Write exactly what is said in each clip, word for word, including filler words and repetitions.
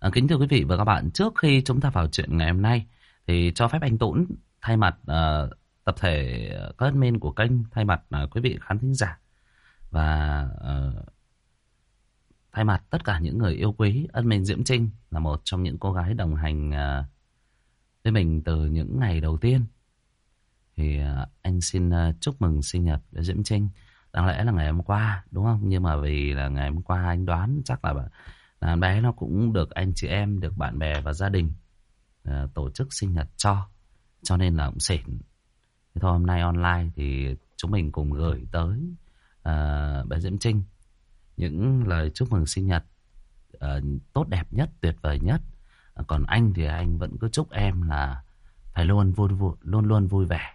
À, kính thưa quý vị và các bạn, trước khi chúng ta vào chuyện ngày hôm nay thì cho phép anh Tũng thay mặt uh, tập thể các admin của kênh, thay mặt uh, quý vị khán thính giả và uh, thay mặt tất cả những người yêu quý, admin Diễm Trinh là một trong những cô gái đồng hành uh, với mình từ những ngày đầu tiên. Thì uh, anh xin uh, chúc mừng sinh nhật với Diễm Trinh. Đáng lẽ là ngày hôm qua đúng không? Nhưng mà vì là ngày hôm qua anh đoán chắc là là bé nó cũng được anh chị em, được bạn bè và gia đình uh, tổ chức sinh nhật cho. Cho nên là cũng xỉn. Thế thôi hôm nay online thì chúng mình cùng gửi tới uh, bé Diễm Trinh những lời chúc mừng sinh nhật uh, tốt đẹp nhất, tuyệt vời nhất. Uh, còn anh thì anh vẫn cứ chúc em là phải luôn vui, vui luôn luôn vui vẻ.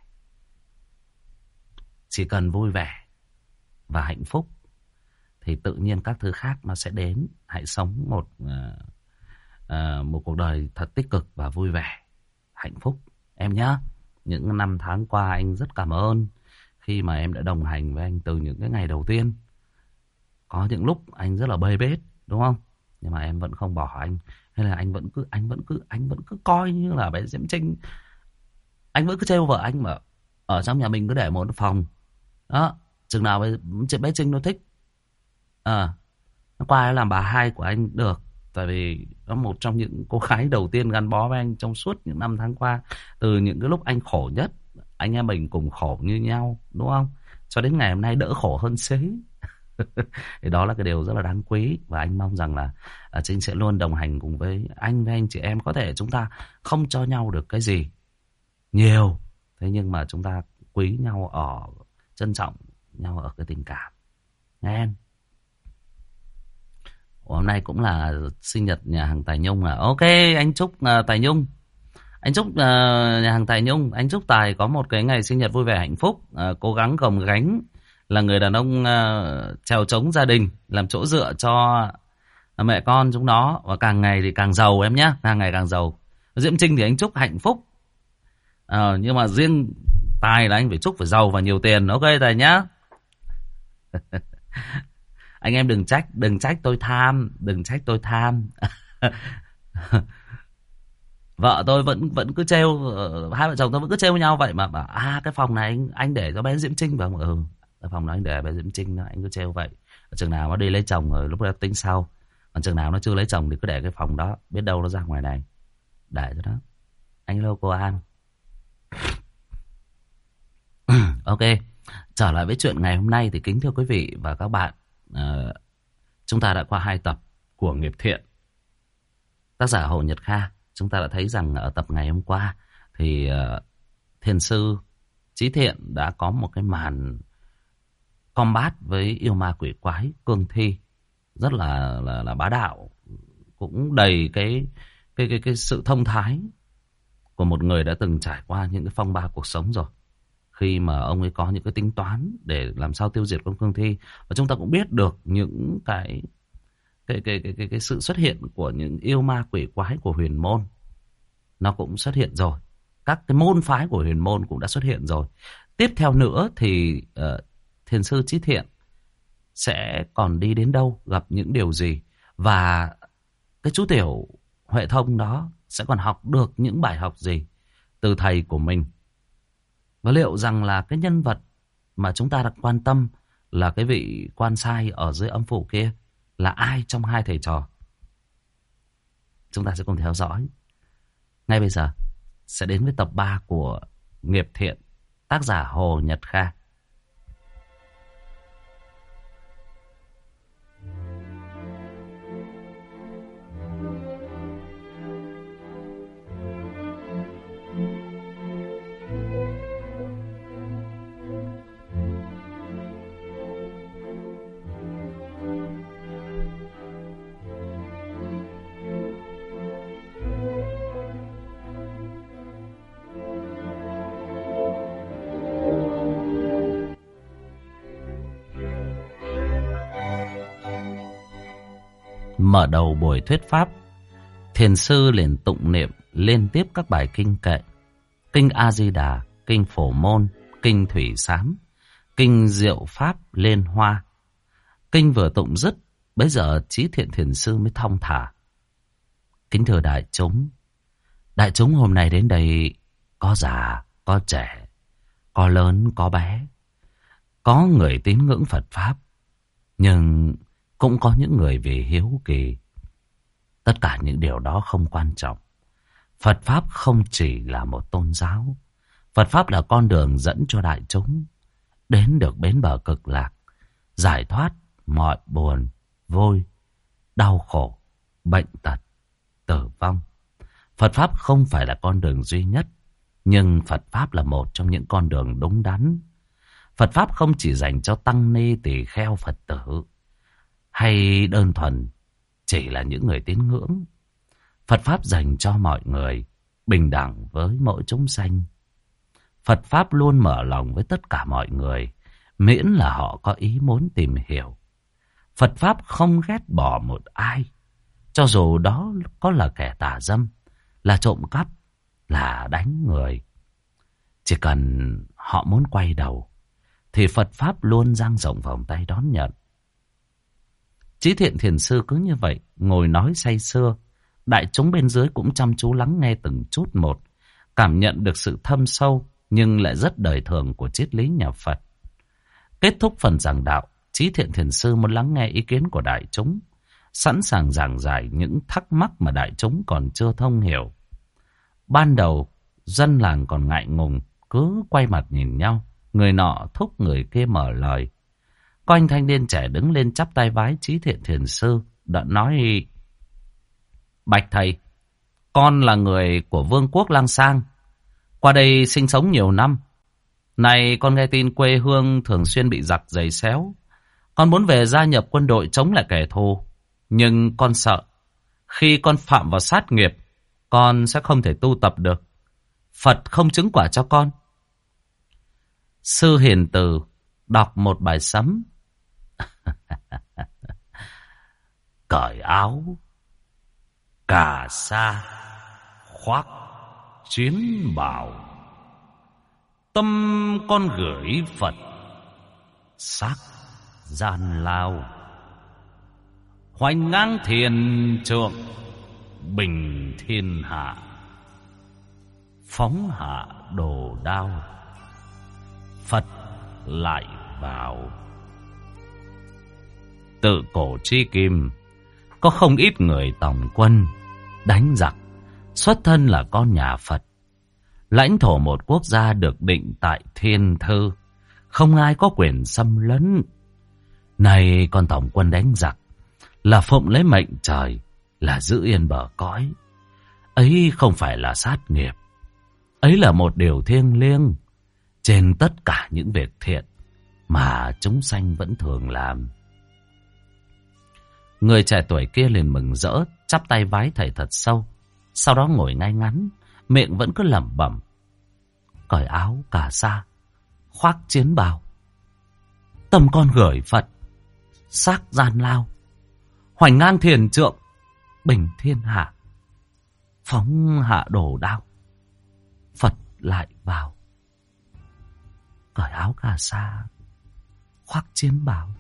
Chỉ cần vui vẻ và hạnh phúc thì tự nhiên các thứ khác nó sẽ đến. Hãy sống một uh, uh, một cuộc đời thật tích cực và vui vẻ, hạnh phúc em nhé. Những năm tháng qua anh rất cảm ơn khi mà em đã đồng hành với anh từ những cái ngày đầu tiên. Có những lúc anh rất là bê bết đúng không? Nhưng mà em vẫn không bỏ anh, hay là anh vẫn cứ anh vẫn cứ anh vẫn cứ coi như là bé Diễm Trinh, anh vẫn cứ trêu vợ anh mà ở trong nhà mình cứ để một phòng đó, chừng nào bé, bé Trinh nó thích à, nó qua làm bà hai của anh được. Tại vì nó một trong những cô gái đầu tiên gắn bó với anh trong suốt những năm tháng qua. Từ những cái lúc anh khổ nhất, anh em mình cùng khổ như nhau đúng không? Cho đến ngày hôm nay đỡ khổ hơn xế. Thì đó là cái điều rất là đáng quý. Và anh mong rằng là à, Trinh sẽ luôn đồng hành cùng với anh, với anh chị em. Có thể chúng ta không cho nhau được cái gì nhiều, thế nhưng mà chúng ta quý nhau ở, trân trọng nhau ở cái tình cảm. Nghe em. Hôm nay cũng là sinh nhật nhà hàng Tài Nhung à. Ok, anh chúc uh, Tài Nhung, anh chúc uh, nhà hàng Tài Nhung, anh chúc Tài có một cái ngày sinh nhật vui vẻ hạnh phúc, uh, cố gắng gồng gánh, là người đàn ông uh, trèo trống gia đình, làm chỗ dựa cho uh, mẹ con chúng nó, và càng ngày thì càng giàu em nhé, càng ngày càng giàu. Diễm Trinh thì anh chúc hạnh phúc, uh, nhưng mà riêng Tài là anh phải chúc phải giàu và nhiều tiền. Ok Tài nhá. Anh em đừng trách, đừng trách tôi tham, đừng trách tôi tham. Vợ tôi vẫn vẫn cứ trêu, hai vợ chồng tôi vẫn cứ trêu nhau vậy mà bảo à cái phòng này anh anh để cho bé Diễm Trinh vào. Ừ, cái phòng đó anh để bé Diễm Trinh đó, anh cứ trêu vậy. Chừng nào nó đi lấy chồng rồi lúc đó tính sau. Còn chừng nào nó chưa lấy chồng thì cứ để cái phòng đó, biết đâu nó ra ngoài này. Để cho đó. Anh hello cô An. Ok, trở lại với chuyện ngày hôm nay thì kính thưa quý vị và các bạn, uh, chúng ta đã qua hai tập của Nghiệp Thiện, tác giả Hồ Nhật Kha. Chúng ta đã thấy rằng ở tập ngày hôm qua thì uh, thiền sư Chí Thiện đã có một cái màn combat với yêu ma quỷ quái cương thi rất là là, là bá đạo, cũng đầy cái cái cái cái sự thông thái của một người đã từng trải qua những cái phong ba cuộc sống rồi. Khi mà ông ấy có những cái tính toán để làm sao tiêu diệt con cương thi, và chúng ta cũng biết được những cái cái cái cái cái, cái sự xuất hiện của những yêu ma quỷ quái của huyền môn, nó cũng xuất hiện rồi. Các cái môn phái của huyền môn cũng đã xuất hiện rồi. Tiếp theo nữa thì uh, thiền sư Chí Thiện sẽ còn đi đến đâu, gặp những điều gì, và cái chú tiểu Huệ Thông đó sẽ còn học được những bài học gì từ thầy của mình. Và liệu rằng là cái nhân vật mà chúng ta đặt quan tâm là cái vị quan sai ở dưới âm phủ kia là ai trong hai thầy trò? Chúng ta sẽ cùng theo dõi. Ngay bây giờ sẽ đến với tập ba của Nghiệp Thiện, tác giả Hồ Nhật Kha. Mở đầu buổi thuyết pháp, thiền sư liền tụng niệm liên tiếp các bài kinh kệ: kinh A Di Đà, kinh Phổ Môn, kinh Thủy Sám, kinh Diệu Pháp Liên Hoa. Kinh vừa tụng dứt, bấy giờ Chí Thiện thiền sư mới thong thả: Kính thưa đại chúng, đại chúng hôm nay đến đây có già, có trẻ, có lớn, có bé, có người tín ngưỡng Phật Pháp, nhưng cũng có những người vì hiếu kỳ. Tất cả những điều đó không quan trọng. Phật Pháp không chỉ là một tôn giáo. Phật Pháp là con đường dẫn cho đại chúng đến được bến bờ cực lạc, giải thoát mọi buồn, vui, đau khổ, bệnh tật, tử vong. Phật Pháp không phải là con đường duy nhất, nhưng Phật Pháp là một trong những con đường đúng đắn. Phật Pháp không chỉ dành cho tăng ni tỳ kheo Phật tử, hay đơn thuần chỉ là những người tín ngưỡng. Phật Pháp dành cho mọi người, bình đẳng với mỗi chúng sanh. Phật Pháp luôn mở lòng với tất cả mọi người, miễn là họ có ý muốn tìm hiểu. Phật Pháp không ghét bỏ một ai, cho dù đó có là kẻ tà dâm, là trộm cắp, là đánh người. Chỉ cần họ muốn quay đầu, thì Phật Pháp luôn dang rộng vòng tay đón nhận. Chí Thiện Thiền Sư cứ như vậy, ngồi nói say sưa. Đại chúng bên dưới cũng chăm chú lắng nghe từng chút một, cảm nhận được sự thâm sâu nhưng lại rất đời thường của triết lý nhà Phật. Kết thúc phần giảng đạo, Chí Thiện Thiền Sư muốn lắng nghe ý kiến của đại chúng, sẵn sàng giảng giải những thắc mắc mà đại chúng còn chưa thông hiểu. Ban đầu, dân làng còn ngại ngùng, cứ quay mặt nhìn nhau, người nọ thúc người kia mở lời. Có anh thanh niên trẻ đứng lên chắp tay vái Chí Thiện Thiền Sư, đoạn nói: Bạch thầy, con là người của Vương quốc Lang Sang, qua đây sinh sống nhiều năm. Này con nghe tin quê hương thường xuyên bị giặc giày xéo. Con muốn về gia nhập quân đội chống lại kẻ thù. Nhưng con sợ, khi con phạm vào sát nghiệp, con sẽ không thể tu tập được. Phật không chứng quả cho con. Sư hiền từ đọc một bài sấm. Cởi áo, cà sa, khoác chiến bào, tâm con gửi Phật, xác gian lao. Hoành ngang thiền trượng, bình thiên hạ, phóng hạ đồ đao, Phật lại vào. Tự cổ chi kim, có không ít người tòng quân, đánh giặc, xuất thân là con nhà Phật. Lãnh thổ một quốc gia được định tại thiên thư, không ai có quyền xâm lấn. Này con tòng quân đánh giặc, là phụng lấy mệnh trời, là giữ yên bờ cõi. Ấy không phải là sát nghiệp, ấy là một điều thiêng liêng trên tất cả những việc thiện mà chúng sanh vẫn thường làm. Người trẻ tuổi kia liền mừng rỡ, chắp tay vái thầy thật sâu, sau đó ngồi ngay ngắn, miệng vẫn cứ lẩm bẩm: Cởi áo cà sa, khoác chiến bào, tâm con gửi Phật, xác gian lao. Hoành ngang thiền trượng, bình thiên hạ, phóng hạ đồ đao, Phật lại vào. Cởi áo cà sa, khoác chiến bào.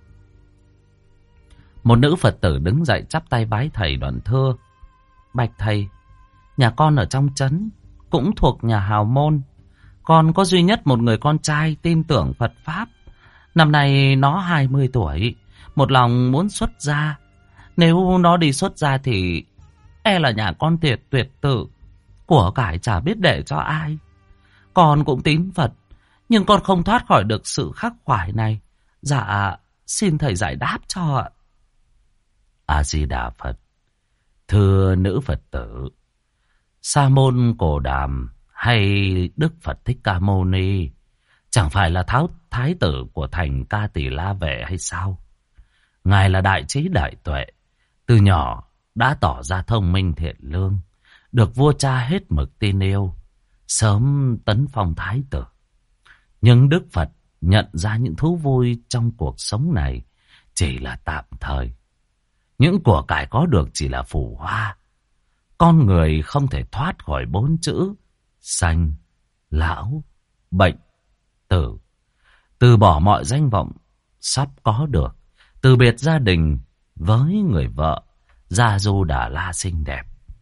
Một nữ Phật tử đứng dậy chắp tay vái thầy đoạn thưa: Bạch thầy, nhà con ở trong trấn, cũng thuộc nhà hào môn. Con có duy nhất một người con trai tin tưởng Phật Pháp. Năm nay nó hai mươi tuổi, một lòng muốn xuất gia. Nếu nó đi xuất gia thì e là nhà con tuyệt tuyệt tử, của cải chả biết để cho ai. Con cũng tín Phật, nhưng con không thoát khỏi được sự khắc khoải này. Dạ, xin thầy giải đáp cho ạ. A-di-đà Phật. Thưa nữ Phật tử, Sa môn Cồ Đàm hay Đức Phật Thích Ca Mâu Ni chẳng phải là tháo thái tử của thành Ca Tỳ La Vệ hay sao? Ngài là đại trí đại tuệ, từ nhỏ đã tỏ ra thông minh thiện lương, được vua cha hết mực tin yêu, sớm tấn phong thái tử. Nhưng Đức Phật nhận ra những thú vui trong cuộc sống này chỉ là tạm thời. Những của cải có được chỉ là phù hoa. Con người không thể thoát khỏi bốn chữ sanh, lão, bệnh, tử. Từ bỏ mọi danh vọng sắp có được, từ biệt gia đình với người vợ Gia Du Đà La xinh đẹp,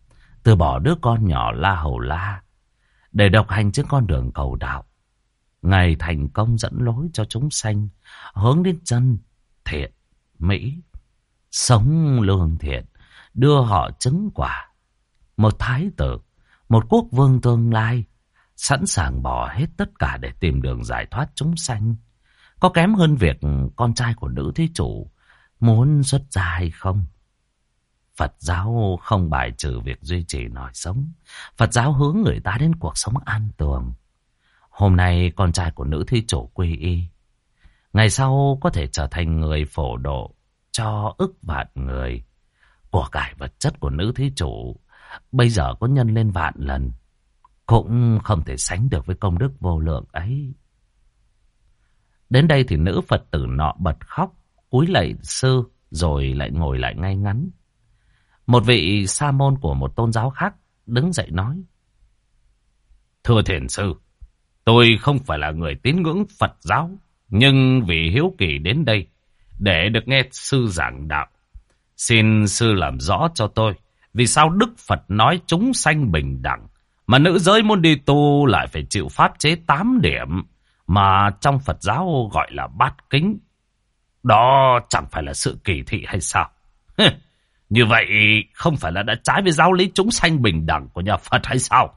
từ bỏ đứa con nhỏ La Hầu La để độc hành trên con đường cầu đạo. Ngài thành công dẫn lối cho chúng sanh hướng đến chân thiện mỹ, sống lương thiện, đưa họ chứng quả. Một thái tử, một quốc vương tương lai, sẵn sàng bỏ hết tất cả để tìm đường giải thoát chúng sanh. Có kém hơn việc con trai của nữ thí chủ muốn xuất gia hay không? Phật giáo không bài trừ việc duy trì nòi sống. Phật giáo hướng người ta đến cuộc sống an tường. Hôm nay con trai của nữ thí chủ quy y, ngày sau có thể trở thành người phổ độ cho ức vạn người. Của cải vật chất của nữ thí chủ bây giờ có nhân lên vạn lần, cũng không thể sánh được với công đức vô lượng ấy. Đến đây thì nữ Phật tử nọ bật khóc, cúi lạy sư, rồi lại ngồi lại ngay ngắn. Một vị sa môn của một tôn giáo khác đứng dậy nói: Thưa thiền sư, tôi không phải là người tín ngưỡng Phật giáo, nhưng vì hiếu kỳ đến đây để được nghe sư giảng đạo, xin sư làm rõ cho tôi vì sao Đức Phật nói chúng sanh bình đẳng, mà nữ giới muốn đi tu lại phải chịu pháp chế tám điểm mà trong Phật giáo gọi là bát kính. Đó chẳng phải là sự kỳ thị hay sao? Như vậy không phải là đã trái với giáo lý chúng sanh bình đẳng của nhà Phật hay sao?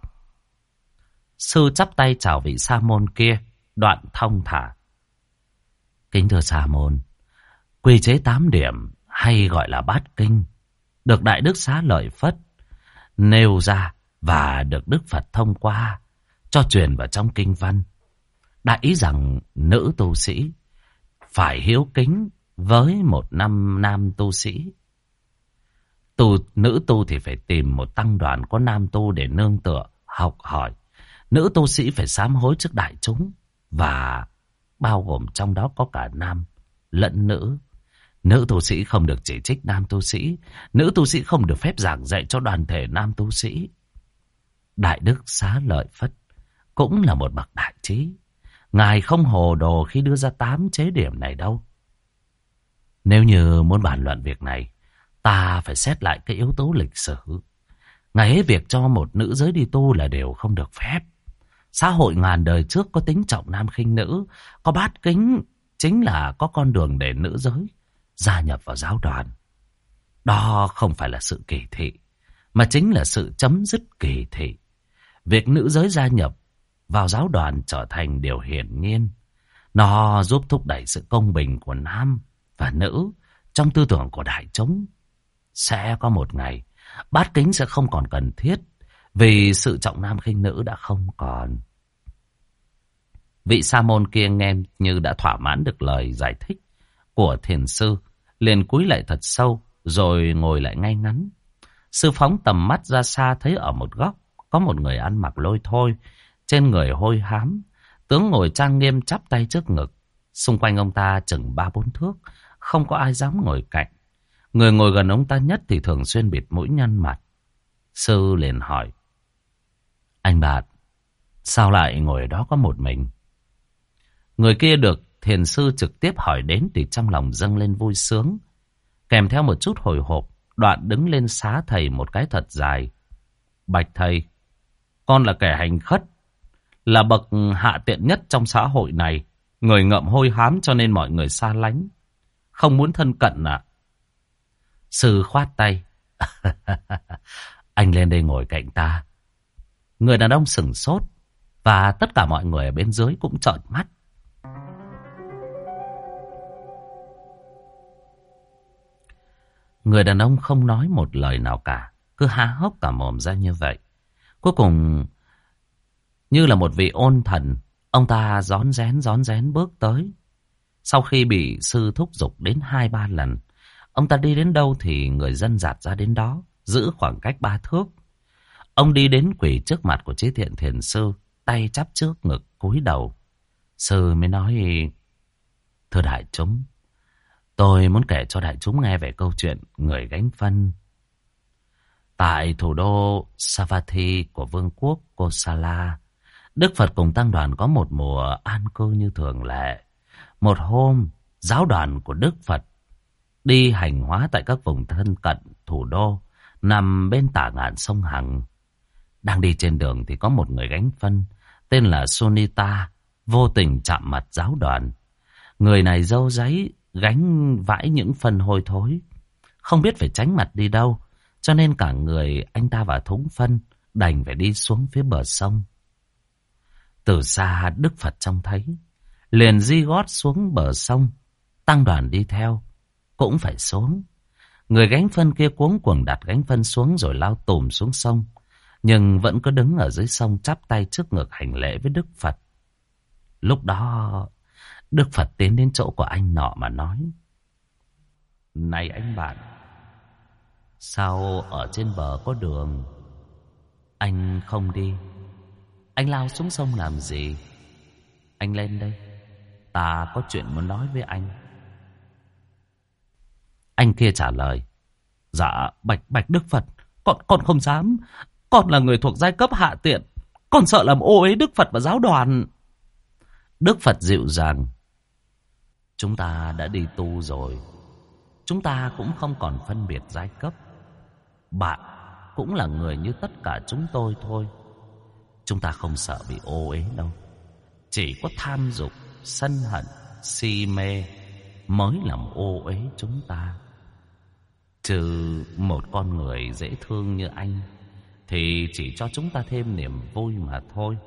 Sư chắp tay chào vị sa môn kia, đoạn thông thả: Kính thưa sa môn, quy chế tám điểm hay gọi là bát kinh được Đại Đức Xá Lợi Phất nêu ra và được Đức Phật thông qua cho truyền vào trong kinh văn. Đại ý rằng nữ tu sĩ phải hiếu kính với một năm nam tu sĩ. Tu, nữ tu thì phải tìm một tăng đoàn có nam tu để nương tựa, học hỏi. Nữ tu sĩ phải sám hối trước đại chúng, và bao gồm trong đó có cả nam lẫn nữ. Nữ tu sĩ không được chỉ trích nam tu sĩ. Nữ tu sĩ không được phép giảng dạy cho đoàn thể nam tu sĩ. Đại Đức Xá Lợi Phất cũng là một bậc đại trí. Ngài không hồ đồ khi đưa ra tám chế điểm này đâu. Nếu như muốn bàn luận việc này, ta phải xét lại cái yếu tố lịch sử. Ngày ấy việc cho một nữ giới đi tu là điều không được phép. Xã hội ngàn đời trước có tính trọng nam khinh nữ, có bát kính, chính là có con đường để nữ giới gia nhập vào giáo đoàn. Đó không phải là sự kỳ thị, mà chính là sự chấm dứt kỳ thị. Việc nữ giới gia nhập vào giáo đoàn trở thành điều hiển nhiên. Nó giúp thúc đẩy sự công bình của nam và nữ trong tư tưởng của đại chúng. Sẽ có một ngày, bát kính sẽ không còn cần thiết, vì sự trọng nam khinh nữ đã không còn. Vị sa môn kia nghe như đã thỏa mãn được lời giải thích của thiền sư, liền cúi lại thật sâu, rồi ngồi lại ngay ngắn. Sư phóng tầm mắt ra xa, thấy ở một góc có một người ăn mặc lôi thôi, trên người hôi hám, tướng ngồi trang nghiêm chắp tay trước ngực. Xung quanh ông ta chừng ba bốn thước, không có ai dám ngồi cạnh. Người ngồi gần ông ta nhất thì thường xuyên bịt mũi nhăn mặt. Sư liền hỏi: Anh Bạt, sao lại ngồi ở đó có một mình? Người kia được thiền sư trực tiếp hỏi đến thì trong lòng dâng lên vui sướng, kèm theo một chút hồi hộp, đoạn đứng lên xá thầy một cái thật dài. Bạch thầy, con là kẻ hành khất, là bậc hạ tiện nhất trong xã hội này, người ngậm hôi hám cho nên mọi người xa lánh, không muốn thân cận à? Sư khoát tay: Anh lên đây ngồi cạnh ta. Người đàn ông sửng sốt, và tất cả mọi người ở bên dưới cũng trợn mắt. Người đàn ông không nói một lời nào cả, cứ há hốc cả mồm ra như vậy. Cuối cùng, như là một vị ôn thần, ông ta rón rén rón rén bước tới. Sau khi bị sư thúc giục đến hai ba lần, ông ta đi đến đâu thì người dân dạt ra đến đó, giữ khoảng cách ba thước. Ông đi đến quỳ trước mặt của Trí Thiện thiền sư, tay chắp trước ngực cúi đầu. Sư mới nói: Thưa đại chúng, tôi muốn kể cho đại chúng nghe về câu chuyện người gánh phân. Tại thủ đô Savatthi của vương quốc Kosala, Đức Phật cùng tăng đoàn có một mùa an cư như thường lệ. Một hôm, giáo đoàn của Đức Phật đi hành hóa tại các vùng thân cận thủ đô nằm bên tả ngạn sông Hằng. Đang đi trên đường thì có một người gánh phân tên là Sonita vô tình chạm mặt giáo đoàn. Người này râu ráy gánh vãi những phân hôi thối, không biết phải tránh mặt đi đâu, cho nên cả người anh ta và thúng phân đành phải đi xuống phía bờ sông. Từ xa Đức Phật trông thấy, liền di gót xuống bờ sông. Tăng đoàn đi theo cũng phải xuống. Người gánh phân kia cuống cuồng đặt gánh phân xuống rồi lao tùm xuống sông, nhưng vẫn cứ đứng ở dưới sông chắp tay trước ngực hành lễ với Đức Phật. Lúc đó Đức Phật tiến đến chỗ của anh nọ mà nói: "Này anh bạn, sao ở trên bờ có đường anh không đi? Anh lao xuống sông làm gì? Anh lên đây, ta có chuyện muốn nói với anh." Anh kia trả lời: "Dạ bạch bạch Đức Phật, con con không dám. Con là người thuộc giai cấp hạ tiện, con sợ làm ô uế Đức Phật và giáo đoàn." Đức Phật dịu dàng: "Chúng ta đã đi tu rồi, chúng ta cũng không còn phân biệt giai cấp. Bạn cũng là người như tất cả chúng tôi thôi. Chúng ta không sợ bị ô uế đâu. Chỉ có tham dục, sân hận, si mê mới làm ô uế chúng ta. Trừ một con người dễ thương như anh thì chỉ cho chúng ta thêm niềm vui mà thôi."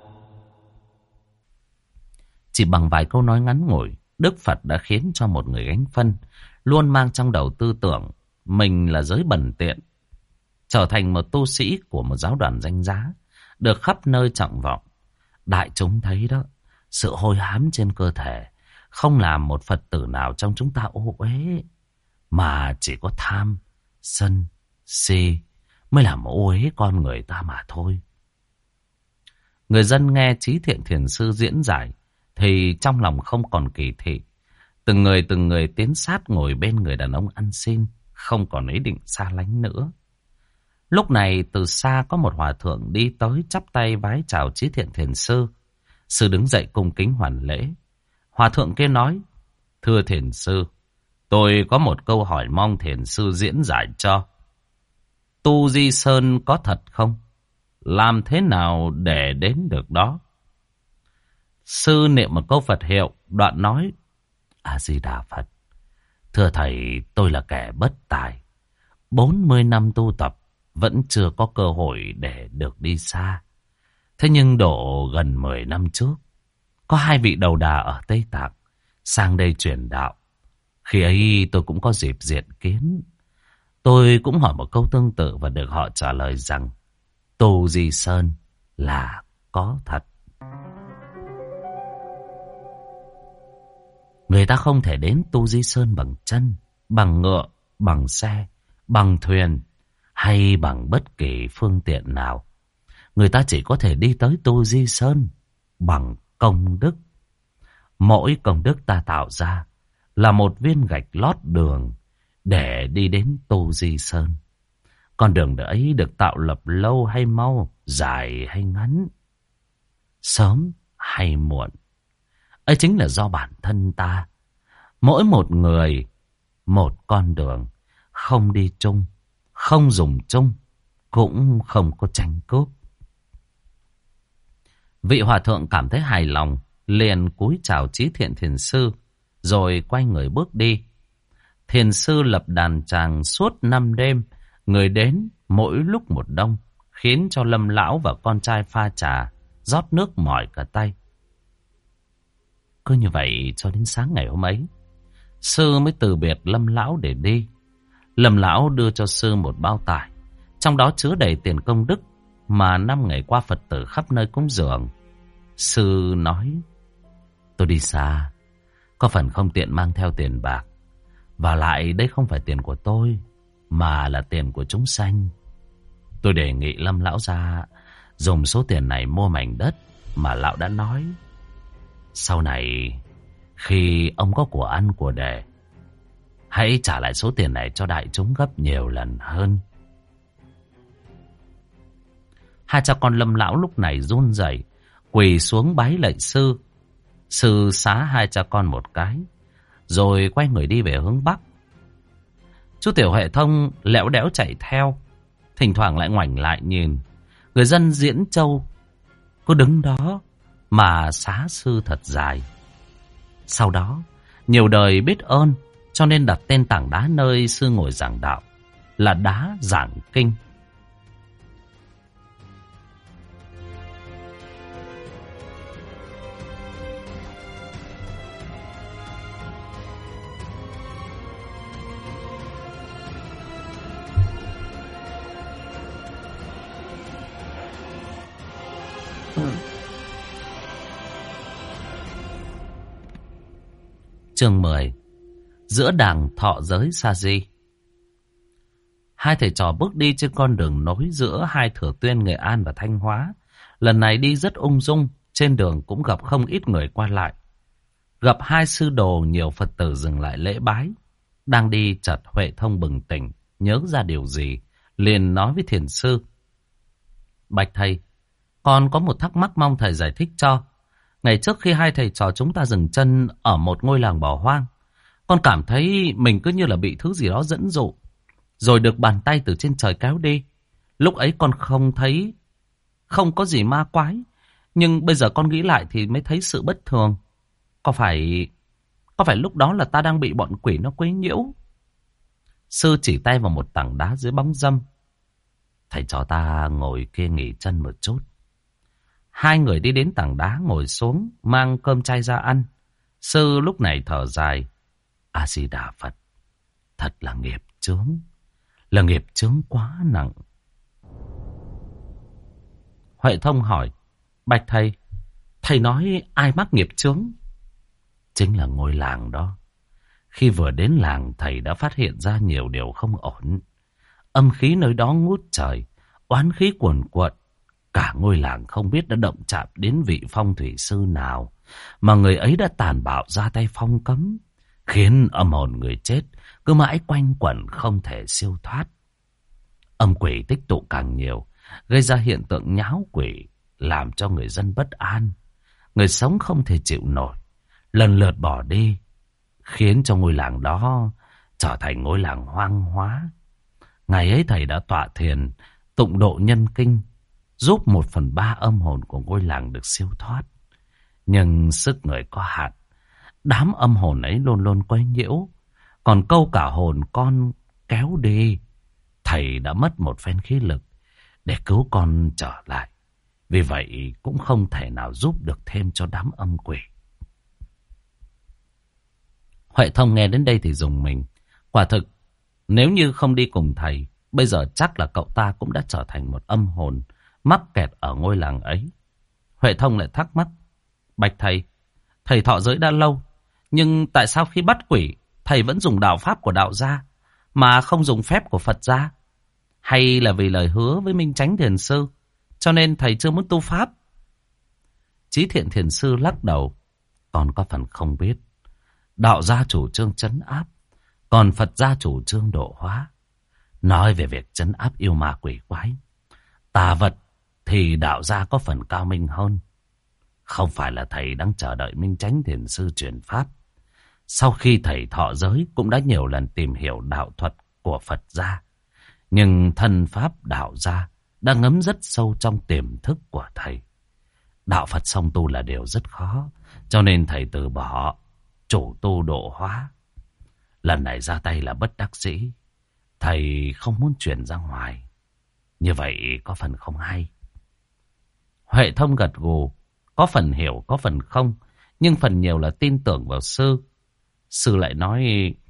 Chỉ bằng vài câu nói ngắn ngủi, Đức Phật đã khiến cho một người gánh phân luôn mang trong đầu tư tưởng mình là giới bẩn tiện, trở thành một tu sĩ của một giáo đoàn danh giá, được khắp nơi trọng vọng. Đại chúng thấy đó, sự hôi hám trên cơ thể không làm một Phật tử nào trong chúng ta ô uế, mà chỉ có tham, sân, si mới làm ô uế con người ta mà thôi. Người dân nghe Trí Thiện Thiền Sư diễn giải thì trong lòng không còn kỳ thị. Từng người từng người tiến sát ngồi bên người đàn ông ăn xin, không còn ý định xa lánh nữa. Lúc này từ xa có một hòa thượng đi tới chắp tay vái chào Trí Thiện Thiền Sư. Sư đứng dậy cung kính hoàn lễ. Hòa thượng kia nói: "Thưa Thiền Sư, tôi có một câu hỏi mong Thiền Sư diễn giải cho. Tu Di Sơn có thật không? Làm thế nào để đến được đó?" Sư niệm một câu Phật hiệu, đoạn nói: "A Di Đà Phật. Thưa thầy, tôi là kẻ bất tài. Bốn mươi năm tu tập vẫn chưa có cơ hội để được đi xa. Thế nhưng độ gần mười năm trước, có hai vị đầu đà ở Tây Tạng sang đây truyền đạo. Khi ấy tôi cũng có dịp diện kiến. Tôi cũng hỏi một câu tương tự và được họ trả lời rằng Tu Di Sơn là có thật. Người ta không thể đến Tu Di Sơn bằng chân, bằng ngựa, bằng xe, bằng thuyền hay bằng bất kỳ phương tiện nào. Người ta chỉ có thể đi tới Tu Di Sơn bằng công đức. Mỗi công đức ta tạo ra là một viên gạch lót đường để đi đến Tu Di Sơn. Con đường ấy được tạo lập lâu hay mau, dài hay ngắn, sớm hay muộn, ấy chính là do bản thân ta. Mỗi một người một con đường, không đi chung, không dùng chung, cũng không có tranh cướp. Vị hòa thượng cảm thấy hài lòng, liền cúi chào Trí Thiện Thiền Sư, rồi quay người bước đi. Thiền Sư lập đàn tràng suốt năm đêm, người đến mỗi lúc một đông, khiến cho Lâm Lão và con trai pha trà, rót nước mỏi cả tay. Cứ như vậy cho đến sáng ngày hôm ấy, Sư mới từ biệt Lâm Lão để đi. Lâm Lão đưa cho Sư một bao tải, trong đó chứa đầy tiền công đức mà năm ngày qua Phật tử khắp nơi cúng dường. Sư nói: "Tôi đi xa, có phần không tiện mang theo tiền bạc. Và lại đây không phải tiền của tôi, mà là tiền của chúng sanh. Tôi đề nghị Lâm Lão gia dùng số tiền này mua mảnh đất mà Lão đã nói. Sau này, khi ông có của ăn của để, hãy trả lại số tiền này cho đại chúng gấp nhiều lần hơn." Hai cha con Lâm Lão lúc này run rẩy, quỳ xuống bái lạy Sư. Sư xá hai cha con một cái, rồi quay người đi về hướng Bắc. Chú Tiểu Huệ Thông lẽo đẽo chạy theo. thỉnh thoảng lại ngoảnh lại nhìn. Người dân Diễn Châu cứ đứng đó mà xá sư thật dài. Sau đó, nhiều đời biết ơn, cho nên đặt tên tảng đá nơi sư ngồi giảng đạo là đá giảng kinh. Chương mười. Giữa đàng thọ giới sa di. Hai thầy trò bước đi trên con đường nối giữa hai Thừa Tuyên, Nghệ An và Thanh Hóa. Lần này đi rất ung dung, trên đường cũng gặp không ít người qua lại. Gặp hai sư đồ, nhiều Phật tử dừng lại lễ bái. Đang đi chợt Huệ Thông bừng tỉnh, nhớ ra điều gì, liền nói với thiền sư: Bạch thầy, con có một thắc mắc mong thầy giải thích cho. Ngày trước khi hai thầy trò chúng ta dừng chân ở một ngôi làng bỏ hoang, con cảm thấy mình cứ như là bị thứ gì đó dẫn dụ, rồi được bàn tay từ trên trời kéo đi. Lúc ấy con không thấy, không có gì ma quái, nhưng bây giờ con nghĩ lại thì mới thấy sự bất thường. Có phải, có phải lúc đó là ta đang bị bọn quỷ nó quấy nhiễu? Sư chỉ tay vào một tảng đá dưới bóng râm. Thầy trò ta ngồi kia nghỉ chân một chút. Hai người đi đến tảng đá ngồi xuống, mang cơm chay ra ăn. Sư lúc này thở dài: A Di Đà Phật, thật là nghiệp chướng, là nghiệp chướng quá nặng. Huệ Thông hỏi: Bạch thầy, thầy nói ai mắc nghiệp chướng? Chính là ngôi làng đó. Khi vừa đến làng, thầy đã phát hiện ra nhiều điều không ổn. Âm khí nơi đó ngút trời, oán khí cuồn cuộn. Cả ngôi làng không biết đã động chạm đến vị phong thủy sư nào, mà người ấy đã tàn bạo ra tay phong cấm, khiến âm hồn người chết cứ mãi quanh quẩn không thể siêu thoát. Âm quỷ tích tụ càng nhiều, gây ra hiện tượng nháo quỷ, làm cho người dân bất an. Người sống không thể chịu nổi, lần lượt bỏ đi, khiến cho ngôi làng đó trở thành ngôi làng hoang hóa. Ngày ấy thầy đã tọa thiền, tụng độ nhân kinh, giúp một phần ba âm hồn của ngôi làng được siêu thoát. Nhưng sức người có hạn, đám âm hồn ấy luôn luôn quấy nhiễu, còn câu cả hồn con kéo đi. Thầy đã mất một phen khí lực để cứu con trở lại, vì vậy cũng không thể nào giúp được thêm cho đám âm quỷ. Huệ Thông nghe đến đây thì rùng mình. Quả thực, nếu như không đi cùng thầy, bây giờ chắc là cậu ta cũng đã trở thành một âm hồn mắc kẹt ở ngôi làng ấy. Huệ Thông lại thắc mắc: Bạch thầy, thầy thọ giới đã lâu, nhưng tại sao khi bắt quỷ, thầy vẫn dùng đạo pháp của đạo gia, mà không dùng phép của Phật gia? Hay là vì lời hứa với Minh Chánh Thiền Sư, cho nên thầy chưa muốn tu pháp? Chí Thiện Thiền Sư lắc đầu: Con có phần không biết. Đạo gia chủ trương trấn áp, còn Phật gia chủ trương độ hóa. Nói về việc trấn áp yêu ma quỷ quái, tà vật, thì đạo gia có phần cao minh hơn. Không phải là thầy đang chờ đợi Minh Chánh Thiền Sư truyền pháp. Sau khi thầy thọ giới cũng đã nhiều lần tìm hiểu đạo thuật của Phật gia, nhưng thân pháp đạo gia đang ngấm rất sâu trong tiềm thức của thầy. Đạo Phật song tu là điều rất khó, cho nên thầy từ bỏ, chủ tu độ hóa. Lần này ra tay là bất đắc dĩ, thầy không muốn truyền ra ngoài. Như vậy có phần không hay. Huệ Thông gật gù, có phần hiểu, có phần không, nhưng phần nhiều là tin tưởng vào sư. Sư lại nói: